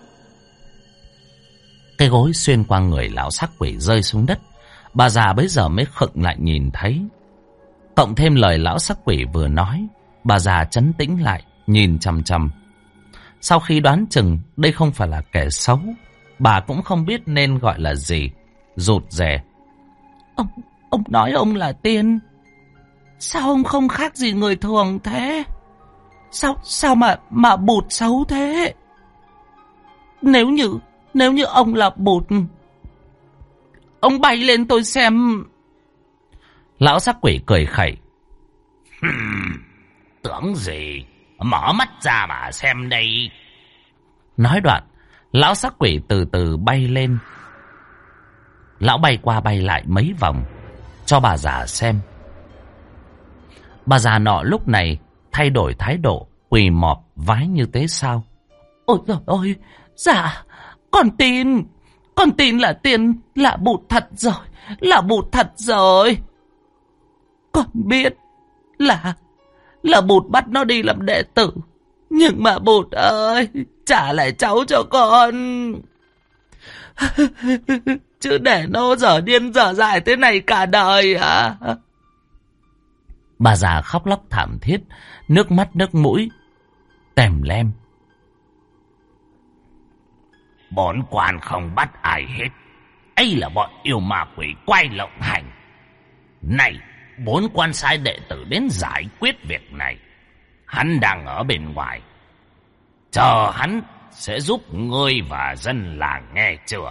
Cái gối xuyên qua người lão sắc quỷ rơi xuống đất. Bà già bấy giờ mới khựng lại nhìn thấy. Cộng thêm lời lão sắc quỷ vừa nói, bà già trấn tĩnh lại, nhìn chằm chằm. Sau khi đoán chừng đây không phải là kẻ xấu, bà cũng không biết nên gọi là gì, rụt rè. Ông nói ông là tiên, sao ông không khác gì người thường thế? Sao mà Bụt xấu thế? Nếu như ông là Bụt, ông bay lên tôi xem. Lão sắc quỷ cười khẩy. Tưởng gì, mở mắt ra mà xem đây. Nói đoạn, lão sắc quỷ từ từ bay lên. Lão bay qua bay lại mấy vòng, cho bà già xem. Bà già nọ lúc này thay đổi thái độ, quỳ mọp vái như thế sao. Ôi trời ơi, dạ, con tin là tiền là bụt thật rồi, là bụt thật rồi. Con biết là bụt bắt nó đi làm đệ tử, nhưng mà bụt ơi, trả lại cháu cho con. Chứ để nó dở điên dở dại thế này cả đời à. Bà già khóc lóc thảm thiết, nước mắt nước mũi tèm lem. Bọn quan không bắt ai hết, ấy là bọn yêu ma quỷ quay lộng hành. Này, 4 quan sai đệ tử đến giải quyết việc này. Hắn đang ở bên ngoài, chờ hắn sẽ giúp ngươi và dân làng, nghe chưa?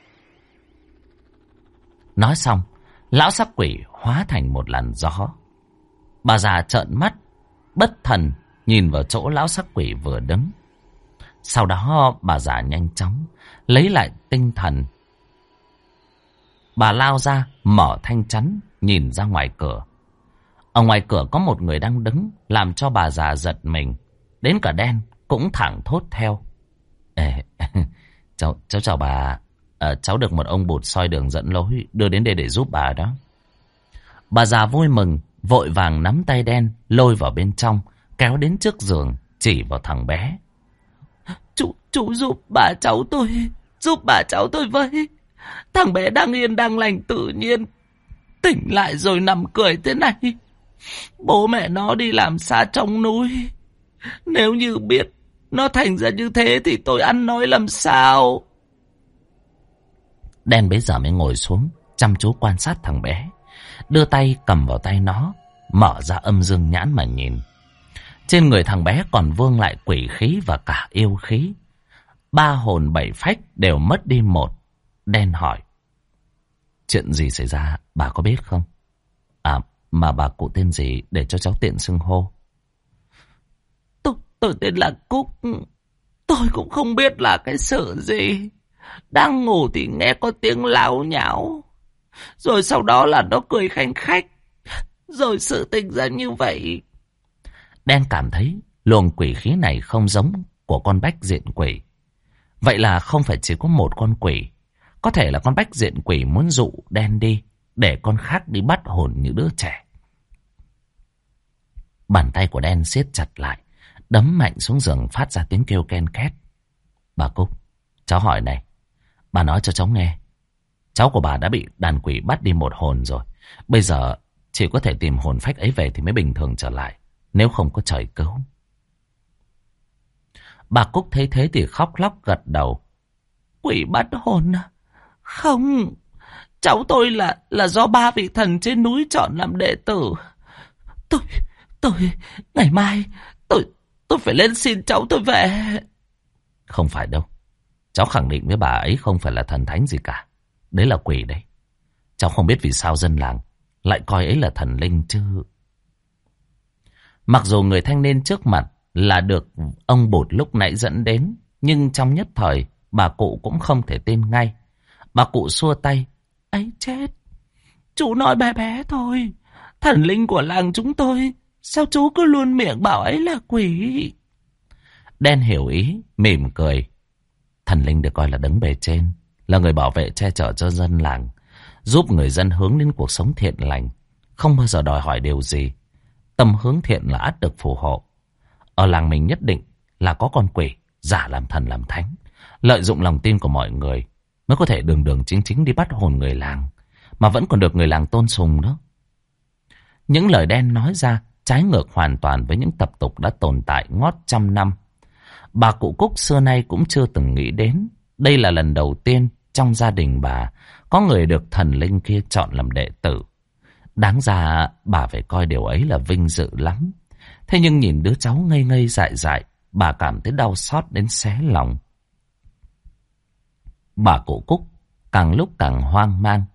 Nói xong, lão sắc quỷ hóa thành một làn gió. Bà già trợn mắt, bất thần nhìn vào chỗ lão sắc quỷ vừa đứng. Sau đó bà già nhanh chóng lấy lại tinh thần. Bà lao ra, mở thanh chắn, nhìn ra ngoài cửa. Ở ngoài cửa có một người đang đứng, làm cho bà già giật mình. Đến cả đen cũng thẳng thốt theo. Ê, cháu chào bà. Cháu được một ông bụt soi đường dẫn lối đưa đến đây để giúp bà đó. Bà già vui mừng, vội vàng nắm tay đen lôi vào bên trong, kéo đến trước giường, chỉ vào thằng bé. Chú giúp bà cháu tôi với. Thằng bé đang yên đang lành tự nhiên tỉnh lại rồi nằm cười thế này. Bố mẹ nó đi làm xa trong núi, nếu như biết nó thành ra như thế thì tôi ăn nói làm sao. Đen bấy giờ mới ngồi xuống, chăm chú quan sát thằng bé, đưa tay cầm vào tay nó, mở ra âm dương nhãn mà nhìn. Trên người thằng bé còn vương lại quỷ khí và cả yêu khí. 3 hồn 7 phách đều mất đi một. Đen hỏi: chuyện gì xảy ra bà có biết không? À, mà bà cụ tên gì để cho cháu tiện xưng hô? Tôi tên là Cúc. Tôi cũng không biết là cái sự gì. Đang ngủ thì nghe có tiếng láo nháo, rồi sau đó là nó cười khanh khách, rồi sự tình ra như vậy. Đen cảm thấy luồng quỷ khí này không giống của con bách diện quỷ. Vậy là không phải chỉ có một con quỷ. Có thể là con bách diện quỷ muốn dụ đen đi, để con khác đi bắt hồn như đứa trẻ. Bàn tay của đen siết chặt lại, đấm mạnh xuống giường phát ra tiếng kêu ken két. Bà Cúc, cháu hỏi này, bà nói cho cháu nghe. Cháu của bà đã bị đàn quỷ bắt đi một hồn rồi. Bây giờ chỉ có thể tìm hồn phách ấy về thì mới bình thường trở lại, nếu không có trời cứu. Bà Cúc thấy thế thì khóc lóc gật đầu. Quỷ bắt hồn à? Không, cháu tôi là do 3 vị thần trên núi chọn làm đệ tử. Tôi ngày mai tôi phải lên xin cháu tôi về. Không phải đâu, cháu khẳng định với bà ấy không phải là thần thánh gì cả. Đấy là quỷ đấy. Cháu không biết vì sao dân làng lại coi ấy là thần linh chứ. Mặc dù người thanh niên trước mặt là được ông bụt lúc nãy dẫn đến, nhưng trong nhất thời bà cụ cũng không thể tin ngay. Bà cụ xua tay. Ấy chết, chú nói bé bé thôi. Thần linh của làng chúng tôi, sao chú cứ luôn miệng bảo ấy là quỷ? Đen hiểu ý, mỉm cười. Thần linh được coi là đấng bề trên, là người bảo vệ che chở cho dân làng, giúp người dân hướng đến cuộc sống thiện lành, không bao giờ đòi hỏi điều gì. Tâm hướng thiện là ắt được phù hộ. Ở làng mình nhất định là có con quỷ giả làm thần làm thánh, lợi dụng lòng tin của mọi người mới có thể đường đường chính chính đi bắt hồn người làng, mà vẫn còn được người làng tôn sùng đó. Những lời đen nói ra trái ngược hoàn toàn với những tập tục đã tồn tại ngót trăm năm. Bà cụ Cúc xưa nay cũng chưa từng nghĩ đến. Đây là lần đầu tiên trong gia đình bà có người được thần linh kia chọn làm đệ tử. Đáng ra bà phải coi điều ấy là vinh dự lắm. Thế nhưng nhìn đứa cháu ngây ngây dại dại, bà cảm thấy đau xót đến xé lòng. Bà cụ Cúc càng lúc càng hoang mang.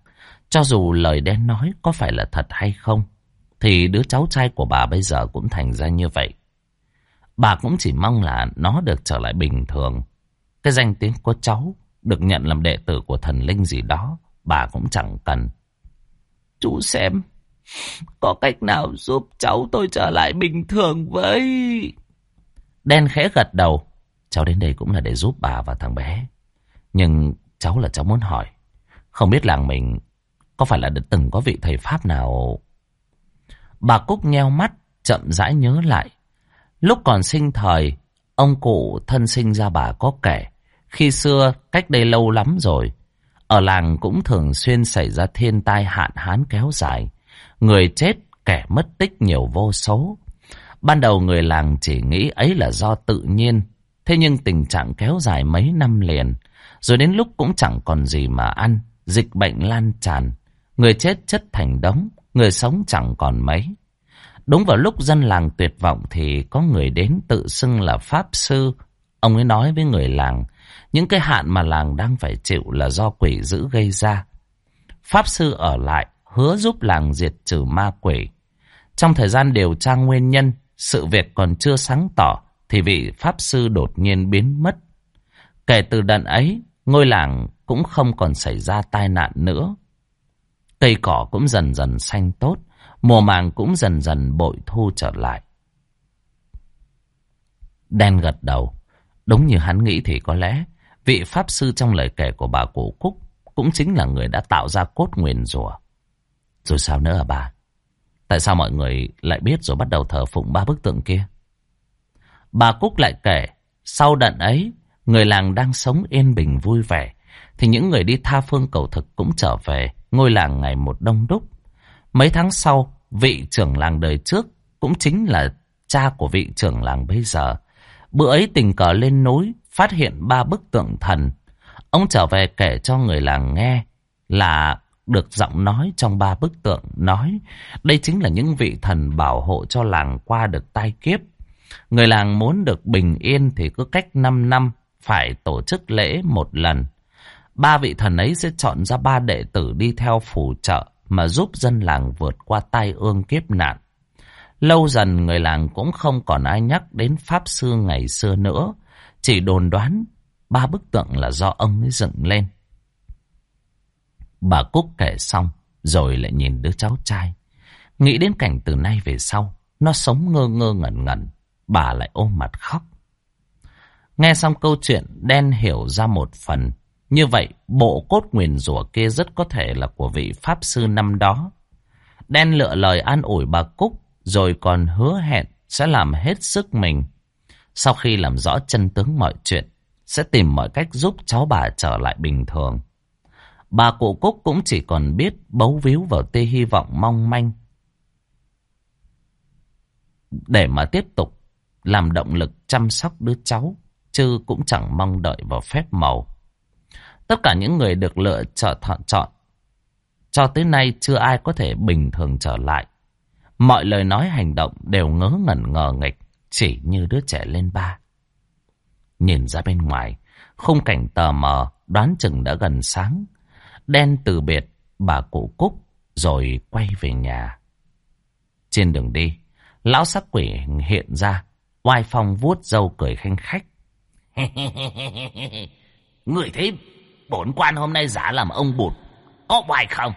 Cho dù lời đen nói có phải là thật hay không, thì đứa cháu trai của bà bây giờ cũng thành ra như vậy. Bà cũng chỉ mong là nó được trở lại bình thường. Cái danh tiếng của cháu được nhận làm đệ tử của thần linh gì đó, bà cũng chẳng cần. Chú xem, có cách nào giúp cháu tôi trở lại bình thường với... Đen khẽ gật đầu. Cháu đến đây cũng là để giúp bà và thằng bé. Nhưng cháu muốn hỏi, không biết làng mình có phải là từng có vị thầy Pháp nào... Bà Cúc nheo mắt, chậm rãi nhớ lại. Lúc còn sinh thời, ông cụ thân sinh ra bà có kể, khi xưa, cách đây lâu lắm rồi, ở làng cũng thường xuyên xảy ra thiên tai hạn hán kéo dài. Người chết, kẻ mất tích nhiều vô số. Ban đầu người làng chỉ nghĩ ấy là do tự nhiên. Thế nhưng tình trạng kéo dài mấy năm liền, rồi đến lúc cũng chẳng còn gì mà ăn, dịch bệnh lan tràn. Người chết chất thành đống, người sống chẳng còn mấy. Đúng vào lúc dân làng tuyệt vọng thì có người đến tự xưng là Pháp Sư. Ông ấy nói với người làng, những cái hạn mà làng đang phải chịu là do quỷ dữ gây ra. Pháp Sư ở lại, hứa giúp làng diệt trừ ma quỷ. Trong thời gian điều tra nguyên nhân, sự việc còn chưa sáng tỏ, thì vị Pháp Sư đột nhiên biến mất. Kể từ đợt ấy, ngôi làng cũng không còn xảy ra tai nạn nữa. Cây cỏ cũng dần dần xanh tốt, mùa màng cũng dần dần bội thu trở lại. Đen gật đầu. Đúng như hắn nghĩ thì có lẽ vị Pháp Sư trong lời kể của bà cụ Cúc cũng chính là người đã tạo ra cốt nguyền rủa. Rồi sao nữa hả bà? Tại sao mọi người lại biết rồi bắt đầu thờ phụng 3 bức tượng kia? Bà Cúc lại kể, sau đợt ấy, người làng đang sống yên bình vui vẻ, thì những người đi tha phương cầu thực cũng trở về, ngôi làng ngày một đông đúc. Mấy tháng sau, vị trưởng làng đời trước cũng chính là cha của vị trưởng làng bây giờ. Bữa ấy tình cờ lên núi, phát hiện 3 bức tượng thần. Ông trở về kể cho người làng nghe là được giọng nói trong 3 bức tượng nói đây chính là những vị thần bảo hộ cho làng qua được tai kiếp. Người làng muốn được bình yên thì cứ cách 5 năm phải tổ chức lễ một lần. 3 vị thần ấy sẽ chọn ra 3 đệ tử đi theo phù trợ mà giúp dân làng vượt qua tai ương kiếp nạn. Lâu dần người làng cũng không còn ai nhắc đến Pháp Sư ngày xưa nữa, chỉ đồn đoán 3 bức tượng là do ông ấy dựng lên. Bà Cúc kể xong rồi lại nhìn đứa cháu trai, nghĩ đến cảnh từ nay về sau nó sống ngơ ngơ ngẩn ngẩn, bà lại ôm mặt khóc. Nghe xong câu chuyện, Đen hiểu ra một phần. Như vậy bộ cốt nguyền rủa kia rất có thể là của vị Pháp Sư năm đó. Đen lựa lời an ủi bà Cúc, rồi còn hứa hẹn sẽ làm hết sức mình. Sau khi làm rõ chân tướng mọi chuyện, sẽ tìm mọi cách giúp cháu bà trở lại bình thường. Bà cụ Cúc cũng chỉ còn biết bấu víu vào tia hy vọng mong manh để mà tiếp tục làm động lực chăm sóc đứa cháu, chứ cũng chẳng mong đợi vào phép màu. Tất cả những người được lựa chọn cho tới nay chưa ai có thể bình thường trở lại. Mọi lời nói hành động đều ngớ ngẩn ngờ nghịch, chỉ như đứa trẻ lên 3. Nhìn ra bên ngoài, khung cảnh tờ mờ đoán chừng đã gần sáng. Đen từ biệt bà cụ Cúc rồi quay về nhà. Trên đường đi, lão sắc quỷ hiện ra, oai phong vuốt râu cười khanh khách. Người thấy bổn quan hôm nay giả làm ông Bụt có oai không?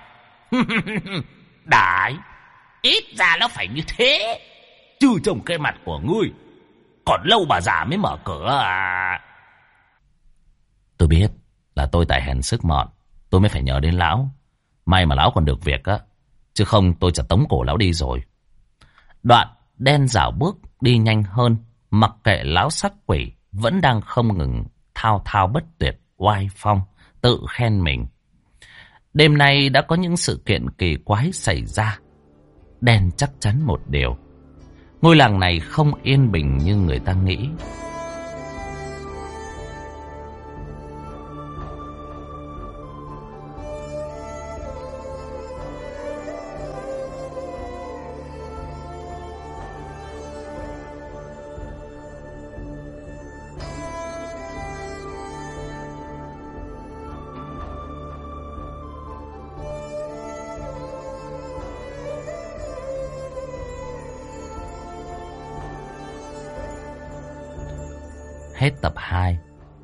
Đấy, ít ra nó phải như thế, chứ trông cái mặt của ngươi còn lâu bà già mới mở cửa à. Tôi biết là tôi tại hèn sức mọn, tôi mới phải nhờ đến lão. May mà lão còn được việc á, chứ không tôi chả tống cổ lão đi rồi. Đoạn Đen dạo bước đi nhanh hơn, mặc kệ lão sắc quỷ vẫn đang không ngừng thao thao bất tuyệt oai phong, tự khen mình. Đêm nay đã có những sự kiện kỳ quái xảy ra. Đen chắc chắn một điều, ngôi làng này không yên bình như người ta nghĩ. Hết tập 2.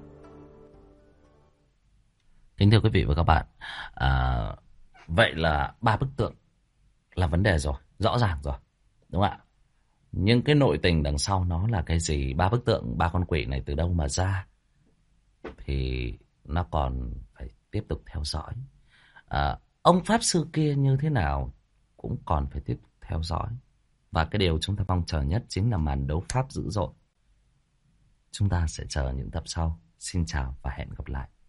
Kính thưa quý vị và các bạn, vậy là 3 bức tượng là vấn đề rồi, rõ ràng rồi, đúng không ạ? Nhưng cái nội tình đằng sau nó là cái gì? 3 bức tượng, 3 con quỷ này từ đâu mà ra? Thì nó còn phải tiếp tục theo dõi. Ông Pháp Sư kia như thế nào cũng còn phải tiếp tục theo dõi. Và cái điều chúng ta mong chờ nhất chính là màn đấu pháp dữ dội. Chúng ta sẽ chờ những tập sau. Xin chào và hẹn gặp lại.